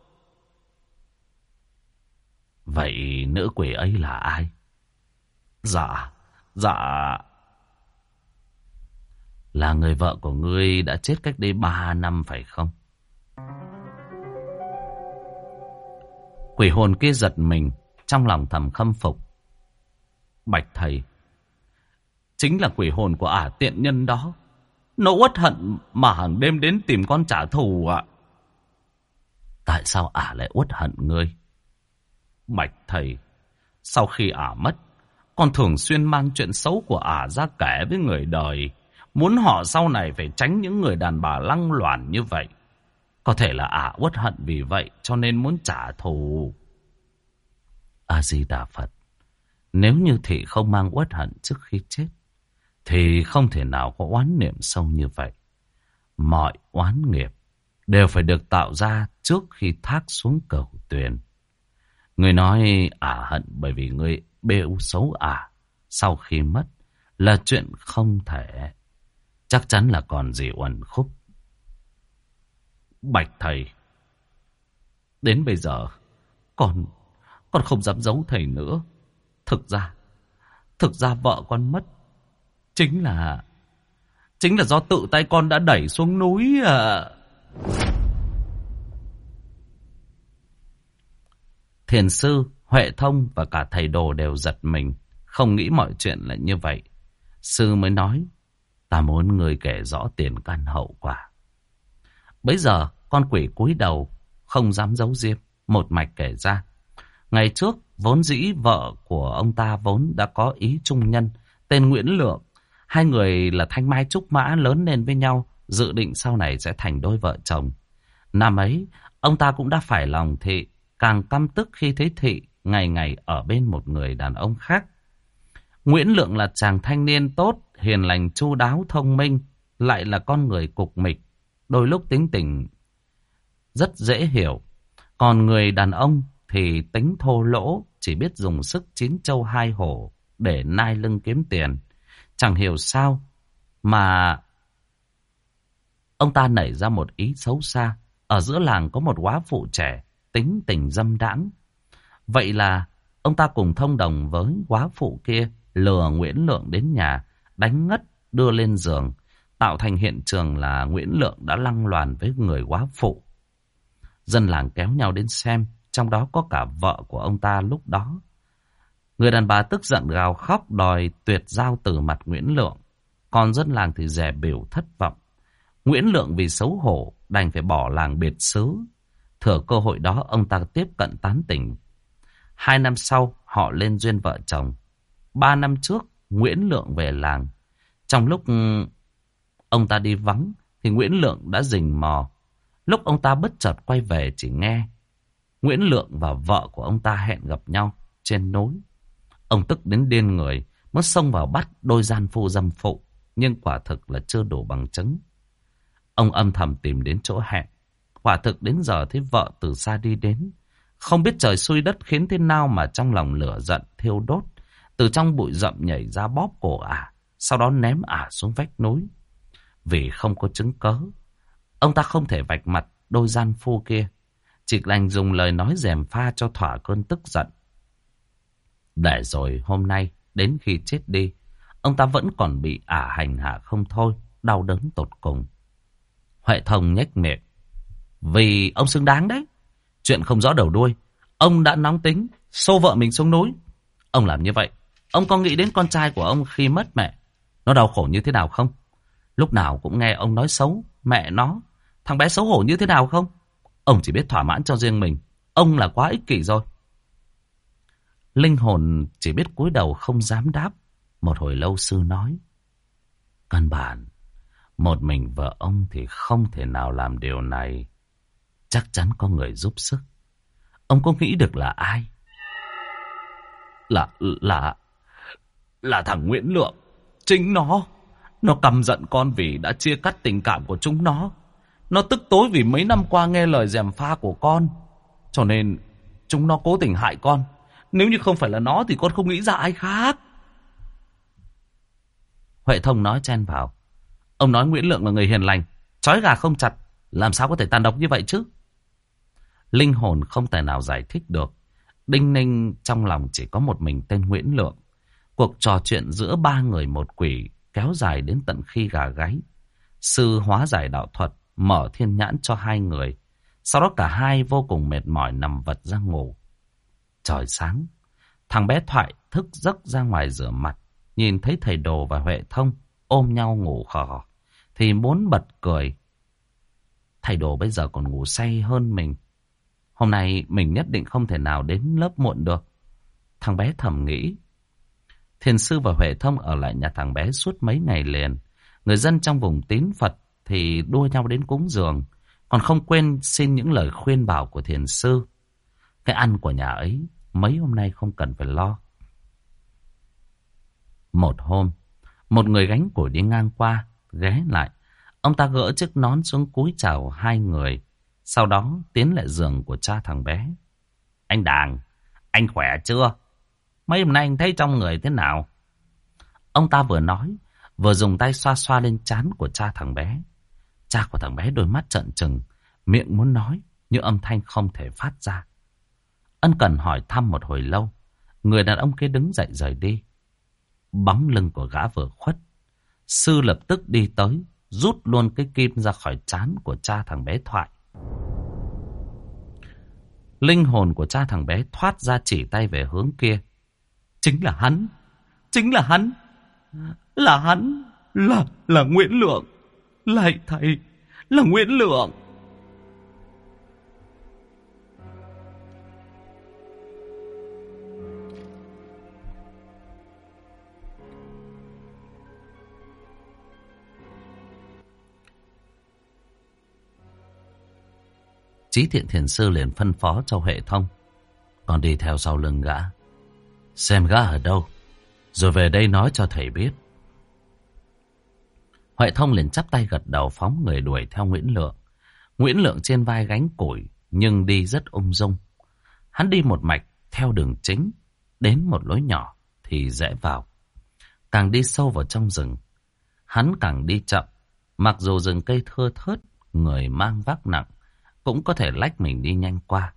Vậy nữ quỷ ấy là ai? Dạ, dạ, là người vợ của ngươi đã chết cách đây ba năm phải không? Quỷ hồn kia giật mình, trong lòng thầm khâm phục. Bạch thầy, chính là quỷ hồn của ả tiện nhân đó. Nó uất hận mà hàng đêm đến tìm con trả thù ạ. Tại sao ả lại uất hận ngươi? Bạch thầy, sau khi ả mất, con thường xuyên mang chuyện xấu của ả ra kể với người đời, muốn họ sau này phải tránh những người đàn bà lăng loàn như vậy. Có thể là ả uất hận vì vậy cho nên muốn trả thù. A-di-đà Phật. Nếu như thị không mang uất hận trước khi chết thì không thể nào có oán niệm sâu như vậy. Mọi oán nghiệp đều phải được tạo ra trước khi thác xuống cầu tuyền. Người nói ả hận bởi vì người bêu xấu ả sau khi mất là chuyện không thể. Chắc chắn là còn gì uẩn khúc. Bạch thầy, đến bây giờ con con không dám giấu thầy nữa. Thực ra, thực ra vợ con mất chính là chính là do tự tay con đã đẩy xuống núi à. Thiền sư, Huệ Thông và cả thầy đồ đều giật mình, không nghĩ mọi chuyện là như vậy. Sư mới nói: Ta muốn người kể rõ tiền căn hậu quả. Bấy giờ con quỷ cúi đầu, không dám giấu giếm, một mạch kể ra. Ngày trước, vốn dĩ vợ của ông ta vốn đã có ý trung nhân, tên Nguyễn Lượng. Hai người là thanh mai trúc mã lớn lên với nhau, dự định sau này sẽ thành đôi vợ chồng. Năm ấy, ông ta cũng đã phải lòng thị, càng căm tức khi thấy thị ngày ngày ở bên một người đàn ông khác. Nguyễn Lượng là chàng thanh niên tốt, hiền lành chu đáo thông minh, lại là con người cục mịch, đôi lúc tính tình rất dễ hiểu. Còn người đàn ông thì tính thô lỗ, chỉ biết dùng sức chín châu hai hổ để nai lưng kiếm tiền. Chẳng hiểu sao mà ông ta nảy ra một ý xấu xa. Ở giữa làng có một góa phụ trẻ, tính tình dâm đãng. Vậy là ông ta cùng thông đồng với góa phụ kia, lừa Nguyễn Lượng đến nhà, đánh ngất, đưa lên giường, tạo thành hiện trường là Nguyễn Lượng đã lăng loàn với người góa phụ. Dân làng kéo nhau đến xem, trong đó có cả vợ của ông ta lúc đó. Người đàn bà tức giận gào khóc đòi tuyệt giao từ mặt Nguyễn Lượng. Còn dân làng thì dè bỉu thất vọng. Nguyễn Lượng vì xấu hổ đành phải bỏ làng biệt xứ. Thừa cơ hội đó ông ta tiếp cận tán tỉnh. Hai năm sau họ lên duyên vợ chồng. Ba năm trước Nguyễn Lượng về làng. Trong lúc ông ta đi vắng thì Nguyễn Lượng đã rình mò. Lúc ông ta bất chợt quay về chỉ nghe Nguyễn Lượng và vợ của ông ta hẹn gặp nhau trên núi. Ông tức đến điên người, muốn xông vào bắt đôi gian phu dâm phụ. nhưng quả thực là chưa đủ bằng chứng. Ông âm thầm tìm đến chỗ hẹn. Quả thực đến giờ thấy vợ từ xa đi đến. Không biết trời xui đất khiến thế nào mà trong lòng lửa giận thiêu đốt. Từ trong bụi rậm nhảy ra bóp cổ ả. Sau đó ném ả xuống vách núi. Vì không có chứng cớ, ông ta không thể vạch mặt đôi gian phu kia. Chỉ đành dùng lời nói gièm pha cho thỏa cơn tức giận. Để rồi hôm nay, đến khi chết đi, ông ta vẫn còn bị ả hành hạ không thôi, đau đớn tột cùng. Huệ Thông nhếch miệng. Vì ông xứng đáng đấy. Chuyện không rõ đầu đuôi, ông đã nóng tính, xô vợ mình xuống núi. Ông làm như vậy, ông có nghĩ đến con trai của ông khi mất mẹ nó đau khổ như thế nào không? Lúc nào cũng nghe ông nói xấu mẹ nó, thằng bé xấu hổ như thế nào không? Ông chỉ biết thỏa mãn cho riêng mình. Ông là quá ích kỷ rồi. Linh hồn chỉ biết cúi đầu không dám đáp. Một hồi lâu sư nói. Căn bản, một mình vợ ông thì không thể nào làm điều này. Chắc chắn có người giúp sức. Ông có nghĩ được là ai? Là, là, là thằng Nguyễn Lượng. Chính nó. Nó căm giận con vì đã chia cắt tình cảm của chúng nó. Nó tức tối vì mấy năm qua nghe lời gièm pha của con. Cho nên chúng nó cố tình hại con. Nếu như không phải là nó thì con không nghĩ ra ai khác. Huệ Thông nói chen vào. Ông nói Nguyễn Lượng là người hiền lành, trói gà không chặt, làm sao có thể tàn độc như vậy chứ? Linh hồn không thể nào giải thích được. Đinh ninh trong lòng chỉ có một mình tên Nguyễn Lượng. Cuộc trò chuyện giữa ba người một quỷ kéo dài đến tận khi gà gáy. Sư hóa giải đạo thuật, mở thiên nhãn cho hai người. Sau đó cả hai vô cùng mệt mỏi nằm vật ra ngủ. Trời sáng, thằng bé Thoại thức giấc ra ngoài rửa mặt. Nhìn thấy thầy Đồ và Huệ Thông ôm nhau ngủ khò thì muốn bật cười. Thầy Đồ bây giờ còn ngủ say hơn mình. Hôm nay mình nhất định không thể nào đến lớp muộn được. Thằng bé thầm nghĩ. Thiền sư và Huệ Thông ở lại nhà thằng bé suốt mấy ngày liền. Người dân trong vùng tín Phật thì đua nhau đến cúng dường, còn không quên xin những lời khuyên bảo của thiền sư. Cái ăn của nhà ấy mấy hôm nay không cần phải lo. Một hôm, một người gánh củi đi ngang qua, ghé lại. Ông ta gỡ chiếc nón xuống cúi chào hai người. Sau đó tiến lại giường của cha thằng bé. Anh Đàng, anh khỏe chưa? Mấy hôm nay anh thấy trong người thế nào? Ông ta vừa nói, vừa dùng tay xoa xoa lên trán của cha thằng bé. Cha của thằng bé đôi mắt trợn trừng, miệng muốn nói, nhưng âm thanh không thể phát ra. Ân cần hỏi thăm một hồi lâu, người đàn ông kia đứng dậy rời đi. Bóng lưng của gã vừa khuất, sư lập tức đi tới, rút luôn cái kim ra khỏi trán của cha thằng bé Thoại. Linh hồn của cha thằng bé thoát ra chỉ tay về hướng kia. Chính là hắn, chính là hắn, là hắn, là, là Nguyễn Lượng. Lạy thầy, là Nguyễn Lượng. Chí Thiện Thiền Sư liền phân phó cho Huệ Thông. Còn đi theo sau lưng gã, xem gã ở đâu, rồi về đây nói cho thầy biết. Huệ Thông liền chắp tay gật đầu phóng người đuổi theo Nguyễn Lượng. Nguyễn Lượng trên vai gánh củi nhưng đi rất ung dung. Hắn đi một mạch theo đường chính, đến một lối nhỏ thì rẽ vào. Càng đi sâu vào trong rừng, hắn càng đi chậm. Mặc dù rừng cây thưa thớt, người mang vác nặng cũng có thể lách mình đi nhanh qua.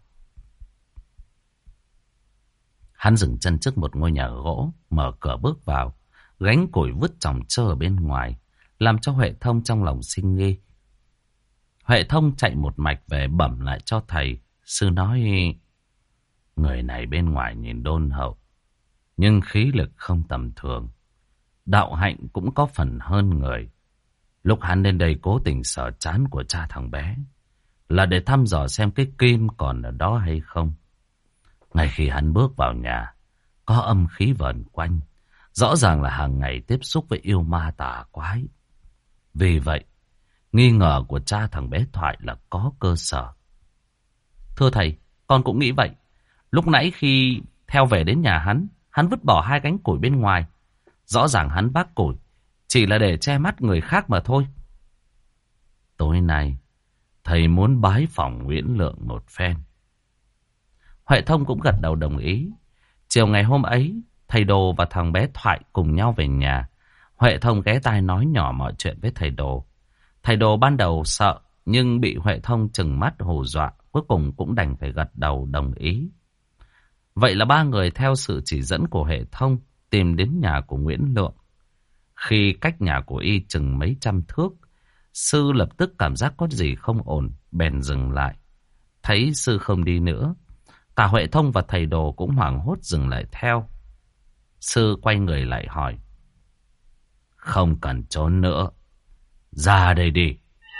Hắn dừng chân trước một ngôi nhà gỗ, mở cửa bước vào, gánh củi vứt chồng chơ ở bên ngoài, làm cho Huệ Thông trong lòng sinh nghi. Huệ Thông chạy một mạch về bẩm lại cho thầy. Sư nói, người này bên ngoài nhìn đôn hậu, nhưng khí lực không tầm thường. Đạo hạnh cũng có phần hơn người. Lúc hắn lên đây cố tình sờ trán của cha thằng bé, là để thăm dò xem cái kim còn ở đó hay không. Ngay khi hắn bước vào nhà, có âm khí vờn quanh, rõ ràng là hàng ngày tiếp xúc với yêu ma tà quái. Vì vậy, nghi ngờ của cha thằng bé Thoại là có cơ sở. Thưa thầy, con cũng nghĩ vậy. Lúc nãy khi theo về đến nhà hắn, hắn vứt bỏ hai gánh củi bên ngoài. Rõ ràng hắn vác củi chỉ là để che mắt người khác mà thôi. Tối nay, thầy muốn bái phỏng Nguyễn Lượng một phen. Huệ Thông cũng gật đầu đồng ý. Chiều ngày hôm ấy, thầy Đồ và thằng bé Thoại cùng nhau về nhà. Huệ Thông ghé tai nói nhỏ mọi chuyện với thầy Đồ. Thầy Đồ ban đầu sợ, nhưng bị Huệ Thông trừng mắt hù dọa, cuối cùng cũng đành phải gật đầu đồng ý. Vậy là ba người theo sự chỉ dẫn của Huệ Thông tìm đến nhà của Nguyễn Lượng. Khi cách nhà của y chừng mấy trăm thước, Sư lập tức cảm giác có gì không ổn, bèn dừng lại. Thấy Sư không đi nữa, cả Huệ Thông và thầy Đồ cũng hoảng hốt dừng lại theo. Sư quay người lại hỏi: Không cần trốn nữa, ra đây đi.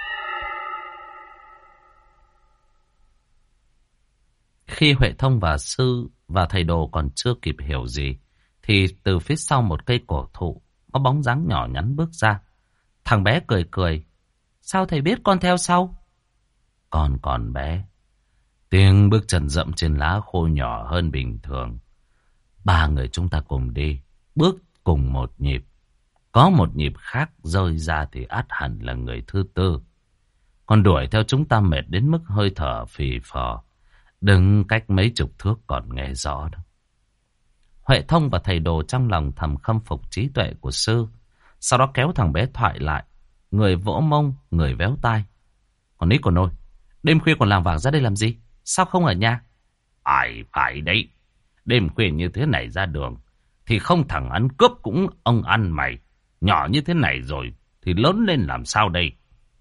Khi Huệ Thông và Sư và thầy Đồ còn chưa kịp hiểu gì, thì từ phía sau một cây cổ thụ có bóng dáng nhỏ nhắn bước ra. Thằng bé cười cười: Sao thầy biết con theo sau? Con còn bé, tiếng bước chân rậm trên lá khô nhỏ hơn bình thường. Ba người chúng ta cùng đi, bước cùng một nhịp. Có một nhịp khác rơi ra thì ắt hẳn là người thứ tư. Còn đuổi theo chúng ta mệt đến mức hơi thở phì phò, đứng cách mấy chục thước còn nghe rõ đó. Huệ Thông và thầy Đồ trong lòng thầm khâm phục trí tuệ của Sư. Sau đó kéo thằng bé Thoại lại, người vỗ mông, người véo tai. Còn Nít còn nôi, đêm khuya còn làm vàng ra đây làm gì? Sao không ở nhà? Ai phải đấy, đêm khuya như thế này ra đường thì không thằng ăn cướp cũng ông ăn mày. Nhỏ như thế này rồi thì lớn lên làm sao đây?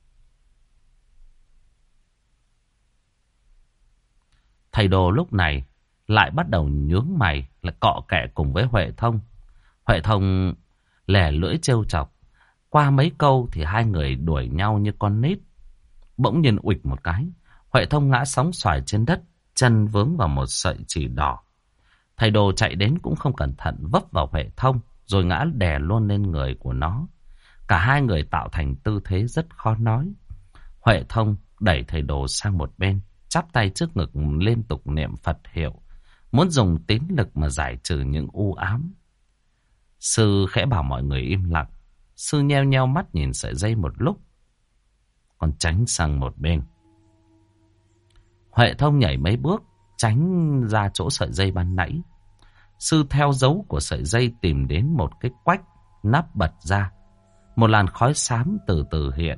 Thầy Đồ lúc này lại bắt đầu nhướng mày, là cọ kẹ cùng với Huệ Thông. Huệ Thông lẻ lưỡi trêu chọc. Qua mấy câu thì hai người đuổi nhau như con nít. Bỗng nhiên uịch một cái, Huệ Thông ngã sóng xoài trên đất, chân vướng vào một sợi chỉ đỏ. Thầy Đồ chạy đến cũng không cẩn thận vấp vào Huệ Thông, rồi ngã đè luôn lên người của nó. Cả hai người tạo thành tư thế rất khó nói. Huệ Thông đẩy thầy Đồ sang một bên, chắp tay trước ngực liên tục niệm Phật hiệu, muốn dùng tín lực mà giải trừ những u ám. Sư khẽ bảo mọi người im lặng. Sư nheo nheo mắt nhìn sợi dây một lúc, còn tránh sang một bên. Huệ Thông nhảy mấy bước, tránh ra chỗ sợi dây ban nãy. Sư theo dấu của sợi dây tìm đến một cái quách, nắp bật ra. Một làn khói xám từ từ hiện.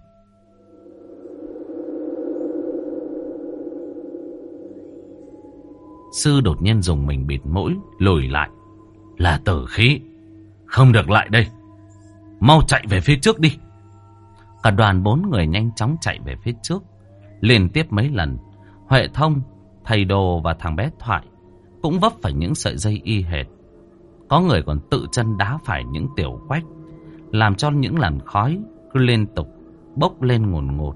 Sư đột nhiên dùng mình bịt mũi, lùi lại. Là tử khí, không được lại đây, mau chạy về phía trước đi. Cả đoàn bốn người nhanh chóng chạy về phía trước. Liên tiếp mấy lần, Huệ Thông, thầy Đồ và thằng bé Thoại cũng vấp phải những sợi dây y hệt. Có người còn tự chân đá phải những tiểu quách, làm cho những làn khói cứ liên tục bốc lên ngùn ngụt.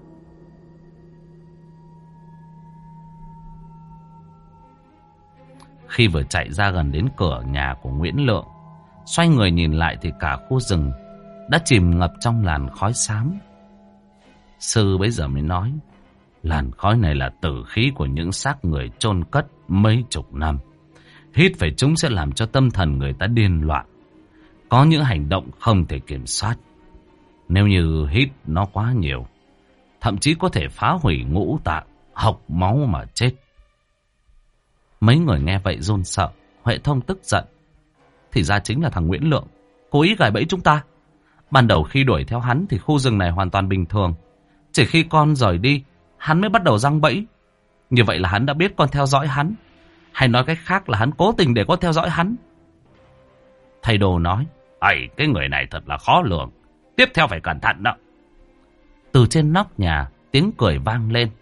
Khi vừa chạy ra gần đến cửa nhà của Nguyễn Lượng, xoay người nhìn lại thì cả khu rừng đã chìm ngập trong làn khói xám. Sư bấy giờ mới nói: Làn khói này là tử khí của những xác người chôn cất mấy chục năm. Hít phải chúng sẽ làm cho tâm thần người ta điên loạn, có những hành động không thể kiểm soát. Nếu như hít nó quá nhiều, thậm chí có thể phá hủy ngũ tạng, hộc máu mà chết. Mấy người nghe vậy run sợ. Huệ Thông tức giận: Thì ra chính là thằng Nguyễn Lượng cố ý gài bẫy chúng ta. Ban đầu khi đuổi theo hắn thì khu rừng này hoàn toàn bình thường. Chỉ khi con rời đi, hắn mới bắt đầu giăng bẫy. Như vậy là hắn đã biết con theo dõi hắn, hay nói cách khác là hắn cố tình để con theo dõi hắn. Thầy Đồ nói: Ây, cái người này thật là khó lường, tiếp theo phải cẩn thận đó. Từ trên nóc nhà tiếng cười vang lên.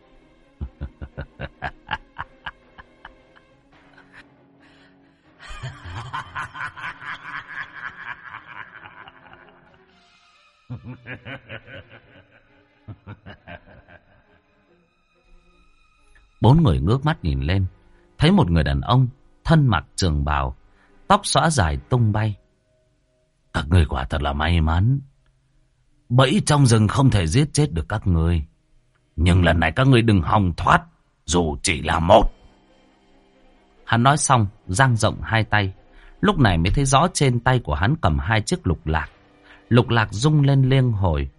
Bốn người ngước mắt nhìn lên, thấy một người đàn ông thân mặc trường bào, tóc xõa dài tung bay. Các người quả thật là may mắn. Bẫy trong rừng không thể giết chết được các người, nhưng lần này các người đừng hòng thoát, dù chỉ là một. Hắn nói xong dang rộng hai tay. Lúc này mới thấy rõ trên tay của hắn cầm hai chiếc lục lạc. Lục Lạc rung lên liên hồi.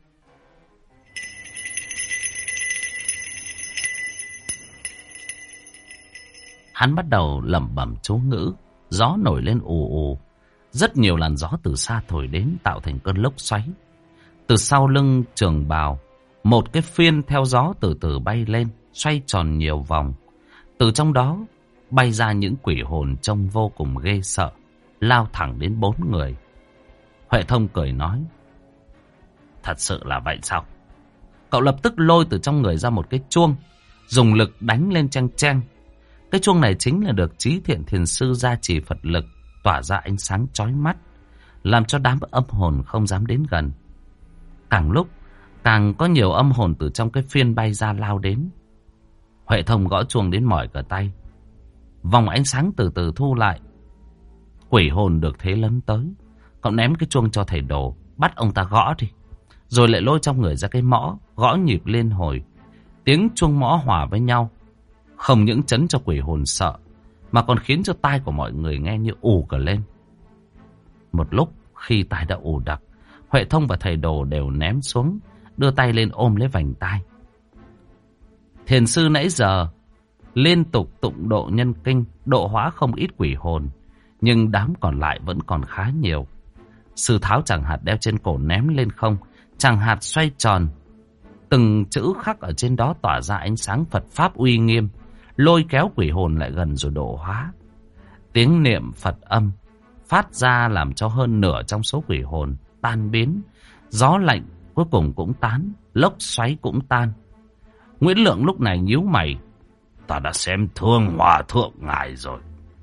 Hắn bắt đầu lẩm bẩm chú ngữ. Gió nổi lên ù ù. Rất nhiều làn gió từ xa thổi đến tạo thành cơn lốc xoáy. Từ sau lưng trường bào, một cái phiên theo gió từ từ bay lên, xoay tròn nhiều vòng. Từ trong đó bay ra những quỷ hồn trông vô cùng ghê sợ, lao thẳng đến bốn người. Huệ Thông cười nói, thật sự là vậy sao? Cậu lập tức lôi từ trong người ra một cái chuông, dùng lực đánh lên cheng cheng. Cái chuông này chính là được Chí Thiện Thiền Sư gia trì Phật lực, tỏa ra ánh sáng chói mắt, làm cho đám âm hồn không dám đến gần. Càng lúc càng có nhiều âm hồn từ trong cái phiên bay ra lao đến. Huệ Thông gõ chuông đến mỏi cả tay. Vòng ánh sáng từ từ thu lại. Quỷ hồn được thế lấn tới. Cậu ném cái chuông cho thầy Đồ, bắt ông ta gõ đi. Rồi lại lôi trong người ra cái mõ, gõ nhịp liên hồi. Tiếng chuông mõ hòa với nhau, không những chấn cho quỷ hồn sợ, mà còn khiến cho tai của mọi người nghe như ù cả lên. Một lúc khi tai đã ù đặc, Huệ Thông và thầy Đồ đều ném xuống, đưa tay lên ôm lấy vành tai. Thiền sư nãy giờ liên tục tụng độ nhân kinh, độ hóa không ít quỷ hồn, nhưng đám còn lại vẫn còn khá nhiều. Sư tháo tràng hạt đeo trên cổ ném lên không, tràng hạt xoay tròn, từng chữ khắc ở trên đó tỏa ra ánh sáng Phật pháp uy nghiêm, lôi kéo quỷ hồn lại gần rồi độ hóa. Tiếng niệm Phật âm phát ra làm cho hơn nửa trong số quỷ hồn tan biến. Gió lạnh cuối cùng cũng tán, lốc xoáy cũng tan. Nguyễn Lượng lúc này nhíu mày, ta đã xem thương hòa thượng ngài rồi.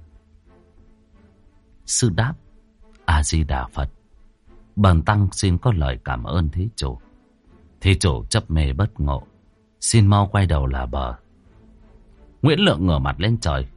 Sư đáp, A Di Đà Phật, bần tăng xin có lời cảm ơn thí chủ. Thí chủ chấp mê bất ngộ, xin mau quay đầu là bờ. Nguyễn Lượng ngửa mặt lên trời.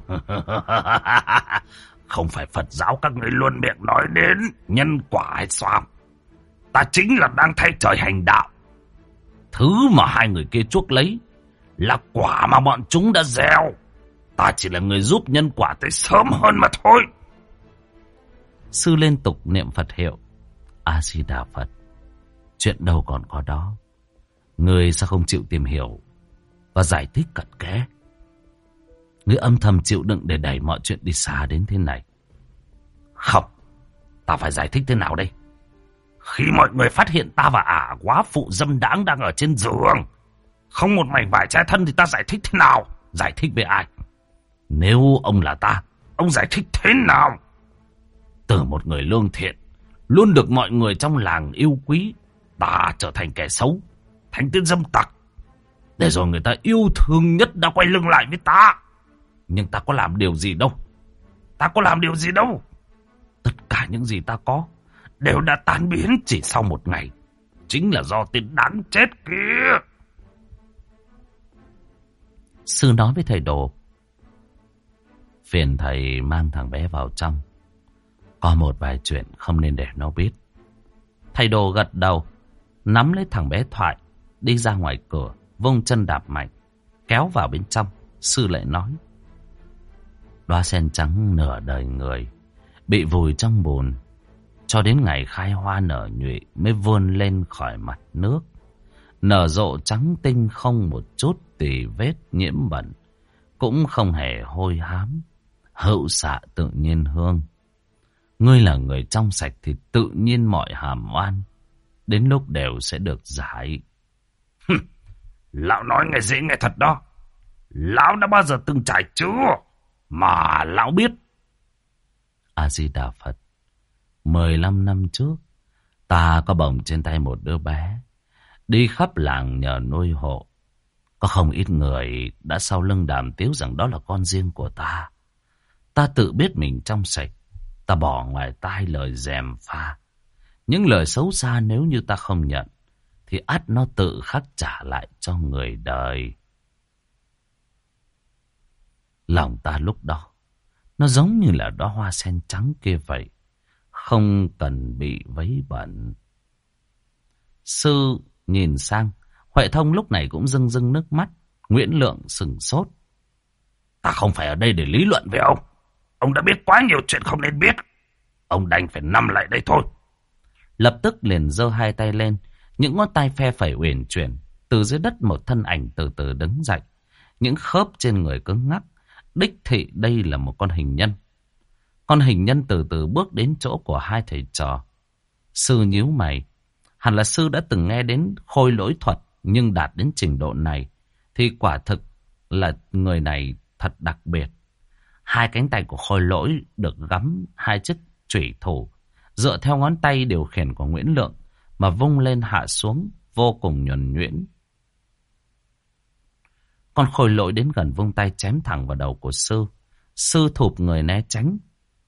Không phải Phật giáo các người luôn miệng nói đến nhân quả hay sao? Ta chính là đang thay trời hành đạo. Thứ mà hai người kia chuốc lấy là quả mà bọn chúng đã gieo. Ta chỉ là người giúp nhân quả tới sớm hơn mà thôi. Sư liên tục niệm Phật hiệu. A Di Đà Phật, chuyện đâu còn có đó. Người sao không chịu tìm hiểu và giải thích cặn kẽ? Người âm thầm chịu đựng để đẩy mọi chuyện đi xa đến thế này. Không, ta phải giải thích thế nào đây? Khi mọi người phát hiện ta và ả quá phụ dâm đãng đang ở trên giường, không một mảnh vải che thân, thì ta giải thích thế nào? Giải thích với ai? Nếu ông là ta, ông giải thích thế nào? Từ một người lương thiện, luôn được mọi người trong làng yêu quý, ta trở thành kẻ xấu, thành tên dâm tặc. Để rồi người ta yêu thương nhất đã quay lưng lại với ta. Nhưng ta có làm điều gì đâu. Ta có làm điều gì đâu. Tất cả những gì ta có đều đã tan biến chỉ sau một ngày. Chính là do tên đáng chết kia. Sư nói với thầy Đồ, phiền thầy mang thằng bé vào trong. Có một vài chuyện không nên để nó biết. Thầy Đồ gật đầu, nắm lấy thằng bé Thoại, đi ra ngoài cửa, vung chân đạp mạnh, kéo vào bên trong. Sư lại nói, đóa sen trắng nửa đời người bị vùi trong bùn, cho đến ngày khai hoa nở nhụy mới vươn lên khỏi mặt nước, nở rộ trắng tinh, không một chút tì vết nhiễm bẩn, cũng không hề hôi hám, hữu xạ tự nhiên hương. Ngươi là người trong sạch thì tự nhiên mọi hàm oan đến lúc đều sẽ được giải. Lão nói nghe dễ nghe thật đó. Lão đã bao giờ từng trải chưa mà lão biết? A Di Đà Phật, mười lăm năm trước ta có bồng trên tay một đứa bé, đi khắp làng nhờ nuôi hộ. Có không ít người đã sau lưng đàm tiếu rằng đó là con riêng của ta. Ta tự biết mình trong sạch, ta bỏ ngoài tai lời gièm pha. Những lời xấu xa nếu như ta không nhận, thì ắt nó tự khắc trả lại cho người đời. Lòng ta lúc đó, nó giống như là đóa hoa sen trắng kia vậy, không cần bị vấy bẩn. Sư nhìn sang, Huệ Thông lúc này cũng rưng rưng nước mắt. Nguyễn Lượng sừng sốt. Ta không phải ở đây để lý luận với ông. Ông đã biết quá nhiều chuyện không nên biết. Ông đành phải nằm lại đây thôi. lập tức liền giơ hai tay lên. Những ngón tay phe phẩy uyển chuyển. Từ dưới đất một thân ảnh từ từ đứng dậy. Những khớp trên người cứng ngắc. Đích thị đây là một con hình nhân. Con hình nhân từ từ bước đến chỗ của hai thầy trò. Sư nhíu mày. Hẳn là sư đã từng nghe đến khôi lỗi thuật. Nhưng đạt đến trình độ này thì quả thực là người này thật đặc biệt. Hai cánh tay của khôi lỗi được gắm hai chiếc chủy thủ, dựa theo ngón tay điều khiển của Nguyễn Lượng mà vung lên hạ xuống vô cùng nhuần nhuyễn. Con khôi lỗi đến gần vung tay chém thẳng vào đầu của sư. Sư thụp người né tránh.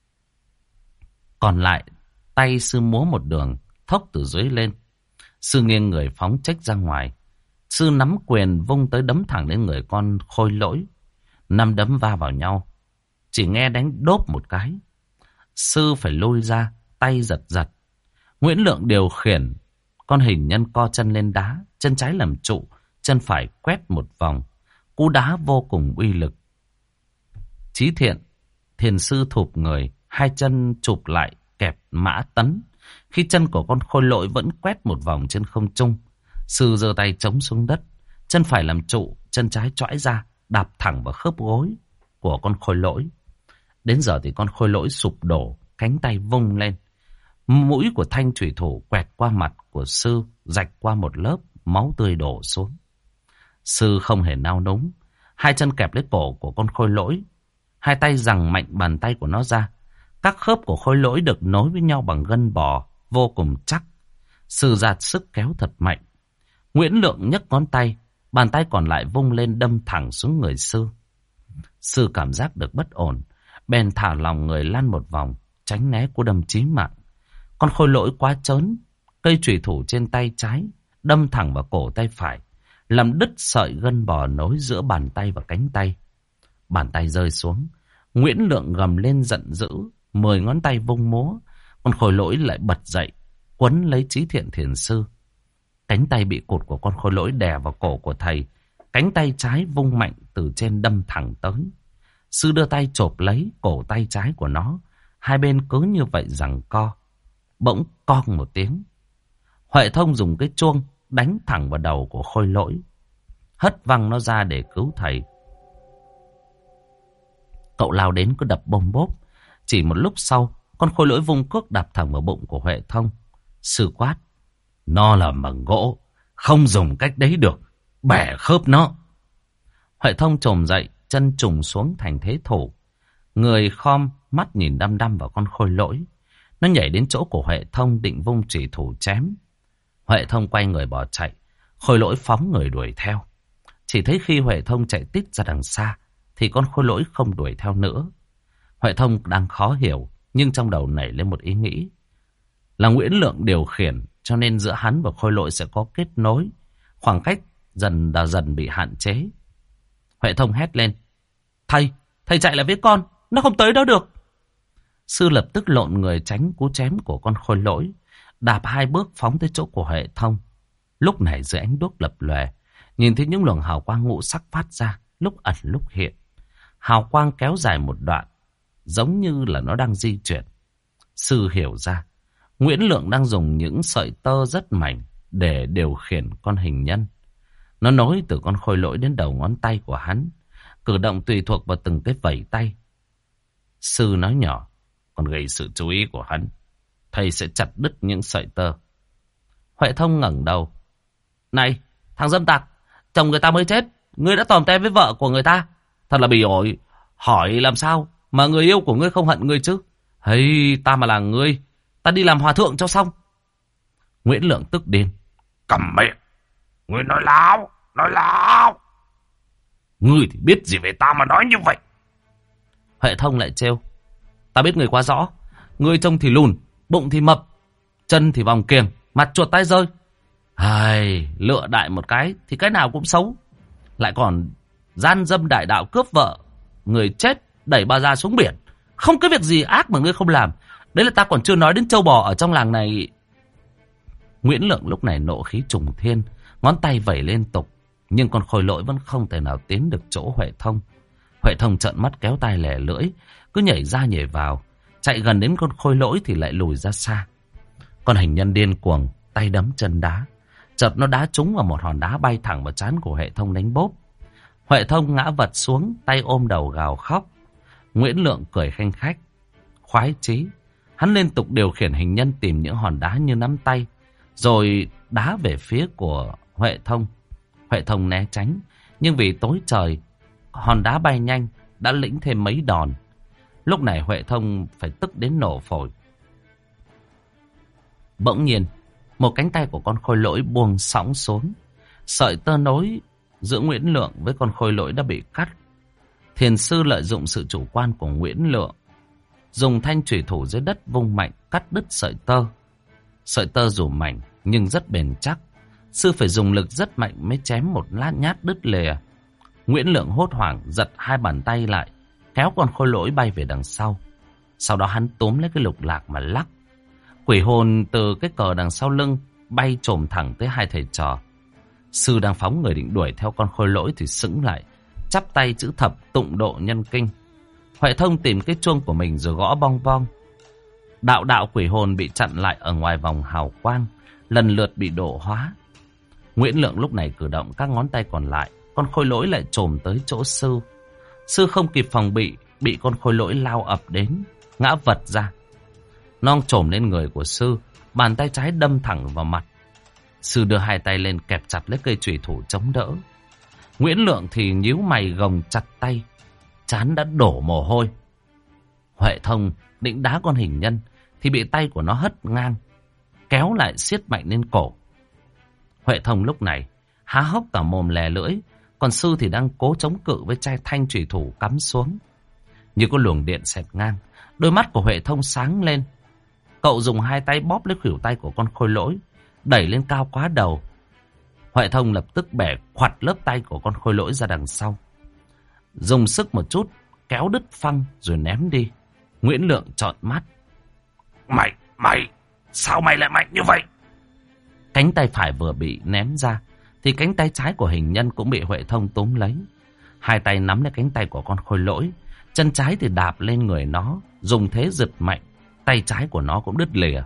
Còn lại tay sư múa một đường thốc từ dưới lên. Sư nghiêng người phóng chếch ra ngoài. Sư nắm quyền vung tới đấm thẳng đến người con khôi lỗi. Năm đấm va vào nhau. Chỉ nghe đánh đốp một cái. Sư phải lôi ra, tay giật giật. Nguyễn Lượng điều khiển. Con hình nhân co chân lên đá. Chân trái làm trụ, chân phải quét một vòng. Cú đá vô cùng uy lực. Chí Thiện, thiền sư thụp người. Hai chân chụp lại kẹp mã tấn. Khi chân của con khôi lỗi vẫn quét một vòng trên không trung. Sư giơ tay chống xuống đất. Chân phải làm trụ, chân trái chõi ra, đạp thẳng vào khớp gối của con khôi lỗi. Đến giờ thì con khôi lỗi sụp đổ, cánh tay vung lên. Mũi của thanh thủy thủ quẹt qua mặt của sư, rạch qua một lớp, máu tươi đổ xuống. Sư không hề nao núng. Hai chân kẹp lấy cổ của con khôi lỗi. Hai tay giằng mạnh bàn tay của nó ra. Các khớp của khôi lỗi được nối với nhau bằng gân bò, vô cùng chắc. Sư ra sức kéo thật mạnh. Nguyễn Lượng nhấc ngón tay, bàn tay còn lại vung lên đâm thẳng xuống người sư. Sư cảm giác được bất ổn, bèn thả lòng người lăn một vòng, tránh né cú đâm chí mạng. Con khôi lỗi quá trớn, cây chùy thủ trên tay trái đâm thẳng vào cổ tay phải, làm đứt sợi gân bò nối giữa bàn tay và cánh tay. Bàn tay rơi xuống, Nguyễn Lượng gầm lên giận dữ, mười ngón tay vung múa, con khôi lỗi lại bật dậy, quấn lấy Chí Thiện thiền sư. Cánh tay bị cụt của con khôi lỗi đè vào cổ của thầy. Cánh tay trái vung mạnh từ trên đâm thẳng tới. Sư đưa tay chộp lấy cổ tay trái của nó. Hai bên cứ như vậy giằng co. Bỗng cong một tiếng. Huệ Thông dùng cái chuông đánh thẳng vào đầu của khôi lỗi. Hất văng nó ra để cứu thầy. Cậu lao đến cứ đập bông bốp. Chỉ một lúc sau, con khôi lỗi vung cước đạp thẳng vào bụng của Huệ Thông. Sư quát. Nó là bằng gỗ, không dùng cách đấy được, bẻ khớp nó. Huệ Thông chồm dậy, chân trùng xuống thành thế thủ. Người khom, mắt nhìn đăm đăm vào con khôi lỗi. Nó nhảy đến chỗ của Huệ Thông định vung chủy thủ chém. Huệ Thông quay người bỏ chạy, khôi lỗi phóng người đuổi theo. Chỉ thấy khi Huệ Thông chạy tít ra đằng xa, thì con khôi lỗi không đuổi theo nữa. Huệ Thông đang khó hiểu, nhưng trong đầu nảy lên một ý nghĩ. Là Nguyễn Lượng điều khiển, cho nên giữa hắn và khôi lỗi sẽ có kết nối. Khoảng cách dần đã dần bị hạn chế. Huệ Thông hét lên. Thầy, thầy chạy lại với con, nó không tới đó được. Sư lập tức lộn người tránh cú chém của con khôi lỗi. Đạp hai bước phóng tới chỗ của Huệ Thông. Lúc này dưới ánh đuốc lập lòe, nhìn thấy những luồng hào quang ngũ sắc phát ra, lúc ẩn lúc hiện. Hào quang kéo dài một đoạn, giống như là nó đang di chuyển. Sư hiểu ra, Nguyễn Lượng đang dùng những sợi tơ rất mảnh để điều khiển con hình nhân. Nó nối từ con khôi lỗi đến đầu ngón tay của hắn, cử động tùy thuộc vào từng cái vẩy tay. Sư nói nhỏ, còn gây sự chú ý của hắn, thầy sẽ chặt đứt những sợi tơ. Huệ Thông ngẩng đầu. Này, thằng dâm tặc, chồng người ta mới chết, ngươi đã tòm te với vợ của người ta, thật là bỉ ổi. Hỏi làm sao mà người yêu của ngươi không hận ngươi chứ? Hay ta mà là ngươi, ta đi làm hòa thượng cho xong. Nguyễn Lượng tức điên. Cầm miệng, ngươi nói láo, nói láo. Ngươi thì biết gì về ta mà nói như vậy? Huệ Thông lại trêu. Ta biết ngươi quá rõ, ngươi trông thì lùn, bụng thì mập, chân thì vòng kiềng, mặt chuột tay rơi. Ai, lựa đại một cái thì cái nào cũng xấu. Lại còn gian dâm đại đạo cướp vợ, người chết đẩy bà già xuống biển. Không cái việc gì ác mà ngươi không làm. Đấy là ta còn chưa nói đến trâu bò ở trong làng này. Nguyễn Lượng lúc này nộ khí trùng thiên, ngón tay vẩy liên tục. Nhưng con khôi lỗi vẫn không thể nào tiến được chỗ Huệ Thông. Huệ Thông trợn mắt kéo tai lẻ lưỡi, cứ nhảy ra nhảy vào. Chạy gần đến con khôi lỗi thì lại lùi ra xa. Con hình nhân điên cuồng, tay đấm chân đá. Chợt nó đá trúng vào một hòn đá bay thẳng vào trán của Huệ Thông đánh bốp. Huệ Thông ngã vật xuống, tay ôm đầu gào khóc. Nguyễn Lượng cười khanh khách, khoái chí. Hắn liên tục điều khiển hình nhân tìm những hòn đá như nắm tay, rồi đá về phía của Huệ Thông. Huệ Thông né tránh, nhưng vì tối trời, hòn đá bay nhanh, đã lĩnh thêm mấy đòn. Lúc này Huệ Thông phải tức đến nổ phổi. Bỗng nhiên, một cánh tay của con khôi lỗi buông xõng xuống. Sợi tơ nối giữa Nguyễn Lượng với con khôi lỗi đã bị cắt. Thiền sư lợi dụng sự chủ quan của Nguyễn Lượng, dùng thanh chủy thủ dưới đất vung mạnh cắt đứt sợi tơ. Sợi tơ dù mảnh nhưng rất bền chắc. Sư phải dùng lực rất mạnh mới chém một lát nhát đứt lìa. Nguyễn Lượng hốt hoảng giật hai bàn tay lại, kéo con khôi lỗi bay về đằng sau. Sau đó hắn túm lấy cái lục lạc mà lắc. Quỷ hồn từ cái cờ đằng sau lưng bay chồm thẳng tới hai thầy trò. Sư đang phóng người định đuổi theo con khôi lỗi thì sững lại, chắp tay chữ thập tụng độ nhân kinh. Huệ Thông tìm cái chuông của mình rồi gõ bong bong. Đạo đạo quỷ hồn bị chặn lại ở ngoài vòng hào quang, lần lượt bị độ hóa. Nguyễn Lượng lúc này cử động các ngón tay còn lại, con khôi lỗi lại chồm tới chỗ sư. Sư không kịp phòng bị, bị con khôi lỗi lao ập đến, ngã vật ra. Non chồm lên người của sư, bàn tay trái đâm thẳng vào mặt. Sư đưa hai tay lên kẹp chặt lấy cây chùy thủ chống đỡ. Nguyễn Lượng thì nhíu mày gồng chặt tay, trán đã đổ mồ hôi. Huệ Thông định đá con hình nhân thì bị tay của nó hất ngang, kéo lại siết mạnh lên cổ. Huệ Thông lúc này há hốc cả mồm lè lưỡi, còn sư thì đang cố chống cự với chai thanh chùy thủ cắm xuống. Như có luồng điện xẹt ngang, đôi mắt của Huệ Thông sáng lên. Cậu dùng hai tay bóp lấy khuỷu tay của con khôi lỗi, đẩy lên cao quá đầu. Huệ Thông lập tức bẻ khoặt lớp tay của con khôi lỗi ra đằng sau, dùng sức một chút kéo đứt phăng rồi ném đi. Nguyễn Lượng trợn mắt. Mày, mày, sao mày lại mạnh như vậy? Cánh tay phải vừa bị ném ra thì cánh tay trái của hình nhân cũng bị Huệ Thông túm lấy. Hai tay nắm lấy cánh tay của con khôi lỗi, chân trái thì đạp lên người nó, dùng thế giật mạnh, tay trái của nó cũng đứt lìa.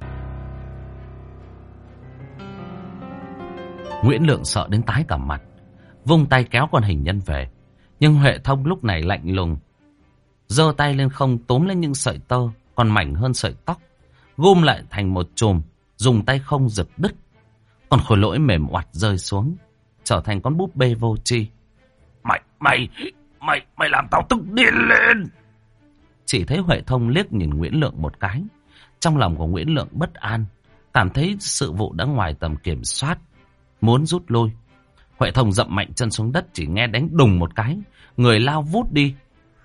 Nguyễn Lượng sợ đến tái cả mặt, vung tay kéo con hình nhân về. Nhưng Huệ Thông lúc này lạnh lùng, giơ tay lên không túm lên những sợi tơ còn mảnh hơn sợi tóc, gom lại thành một chùm, dùng tay không giật đứt. Con khôi lỗi mềm oặt rơi xuống, trở thành con búp bê vô tri. Mày, mày, mày, mày làm tao tức điên lên. Chỉ thấy Huệ Thông liếc nhìn Nguyễn Lượng một cái. Trong lòng của Nguyễn Lượng bất an, cảm thấy sự vụ đã ngoài tầm kiểm soát, muốn rút lui. Huệ Thông dậm mạnh chân xuống đất, chỉ nghe đánh đùng một cái, người lao vút đi.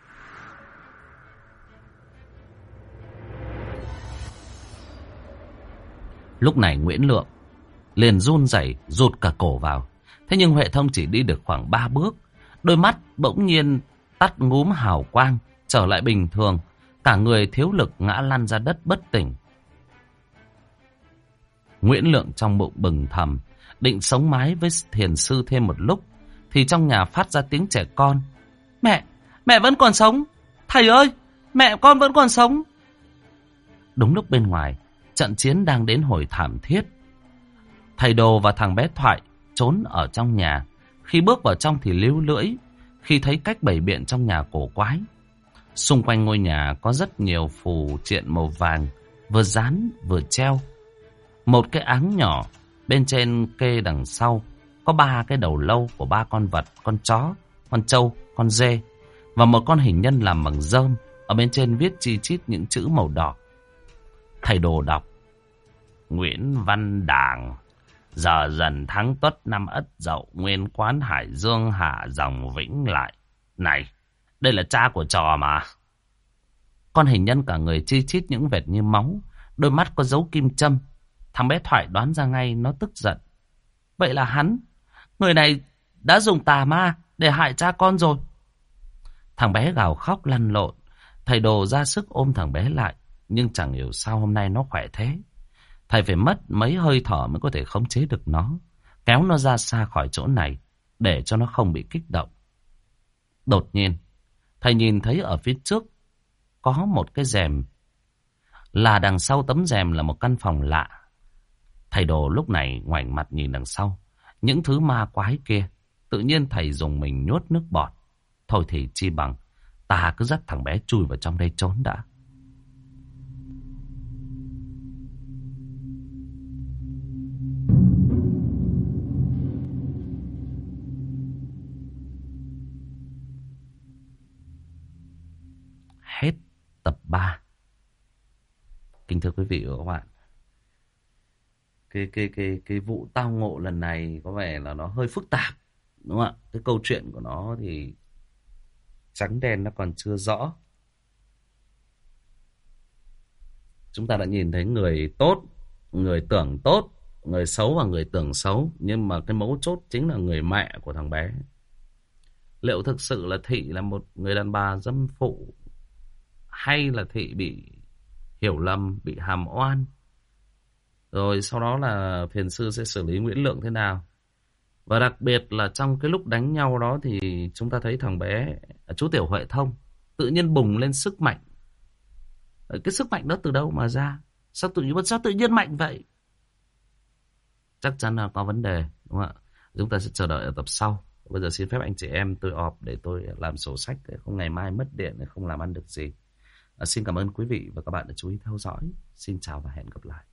Lúc này Nguyễn Lượng liền run rẩy rụt cả cổ vào. Thế nhưng Huệ Thông chỉ đi được khoảng ba bước, đôi mắt bỗng nhiên tắt ngúm hào quang, trở lại bình thường, cả người thiếu lực ngã lăn ra đất bất tỉnh. Nguyễn Lượng trong bụng bừng thầm, định sống mái với thiền sư thêm một lúc, thì trong nhà phát ra tiếng trẻ con. Mẹ, mẹ vẫn còn sống. Thầy ơi, mẹ con vẫn còn sống. Đúng lúc bên ngoài, trận chiến đang đến hồi thảm thiết. Thầy Đồ và thằng bé Thoại trốn ở trong nhà. Khi bước vào trong thì líu lưỡi, khi thấy cách bày biện trong nhà cổ quái. Xung quanh ngôi nhà có rất nhiều phù triện màu vàng, vừa dán vừa treo. Một cái áng nhỏ, bên trên kê đằng sau có ba cái đầu lâu của ba con vật, con chó, con trâu, con dê và một con hình nhân làm bằng rơm. Ở bên trên viết chi chít những chữ màu đỏ. Thầy Đồ đọc: Nguyễn Văn Đảng, giờ dần tháng Tuất năm Ất Dậu, nguyên quán Hải Dương, hạ dòng Vĩnh Lại. Này, đây là cha của trò mà. Con hình nhân cả người chi chít những vệt như máu, đôi mắt có dấu kim châm. Thằng bé Thoại đoán ra ngay, nó tức giận. Vậy là hắn, người này đã dùng tà ma để hại cha con rồi. Thằng bé gào khóc lăn lộn. Thầy Đồ ra sức ôm thằng bé lại, nhưng chẳng hiểu sao hôm nay nó khỏe thế. Thầy phải mất mấy hơi thở mới có thể khống chế được nó, kéo nó ra xa khỏi chỗ này để cho nó không bị kích động. Đột nhiên, thầy nhìn thấy ở phía trước có một cái rèm, là đằng sau tấm rèm là một căn phòng lạ. Thầy Đồ lúc này ngoảnh mặt nhìn đằng sau. Những thứ ma quái kia. Tự nhiên thầy dùng mình nuốt nước bọt. Thôi thì chi bằng ta cứ dắt thằng bé chui vào trong đây trốn đã. Hết tập ba. Kính thưa quý vị và các bạn, cái cái cái cái vụ tao ngộ lần này có vẻ là nó hơi phức tạp, đúng không ạ? Cái câu chuyện của nó thì trắng đen nó còn chưa rõ. Chúng ta đã nhìn thấy người tốt, người tưởng tốt, người xấu và người tưởng xấu, nhưng mà cái mấu chốt chính là người mẹ của thằng bé. Liệu thực sự là Thị là một người đàn bà dâm phụ, hay là Thị bị hiểu lầm, bị hàm oan? Rồi sau đó là thiền sư sẽ xử lý Nguyễn Lượng thế nào? Và đặc biệt là trong cái lúc đánh nhau đó thì chúng ta thấy thằng bé, chú Tiểu Huệ Thông, tự nhiên bùng lên sức mạnh. Cái sức mạnh đó từ đâu mà ra? Sao tự nhiên, sao tự nhiên mạnh vậy? Chắc chắn là có vấn đề, đúng không ạ? Chúng ta sẽ chờ đợi ở tập sau. Bây giờ xin phép anh chị em tôi ọp để tôi làm sổ sách, để không ngày mai mất điện, để không làm ăn được gì. À, xin cảm ơn quý vị và các bạn đã chú ý theo dõi. Xin chào và hẹn gặp lại.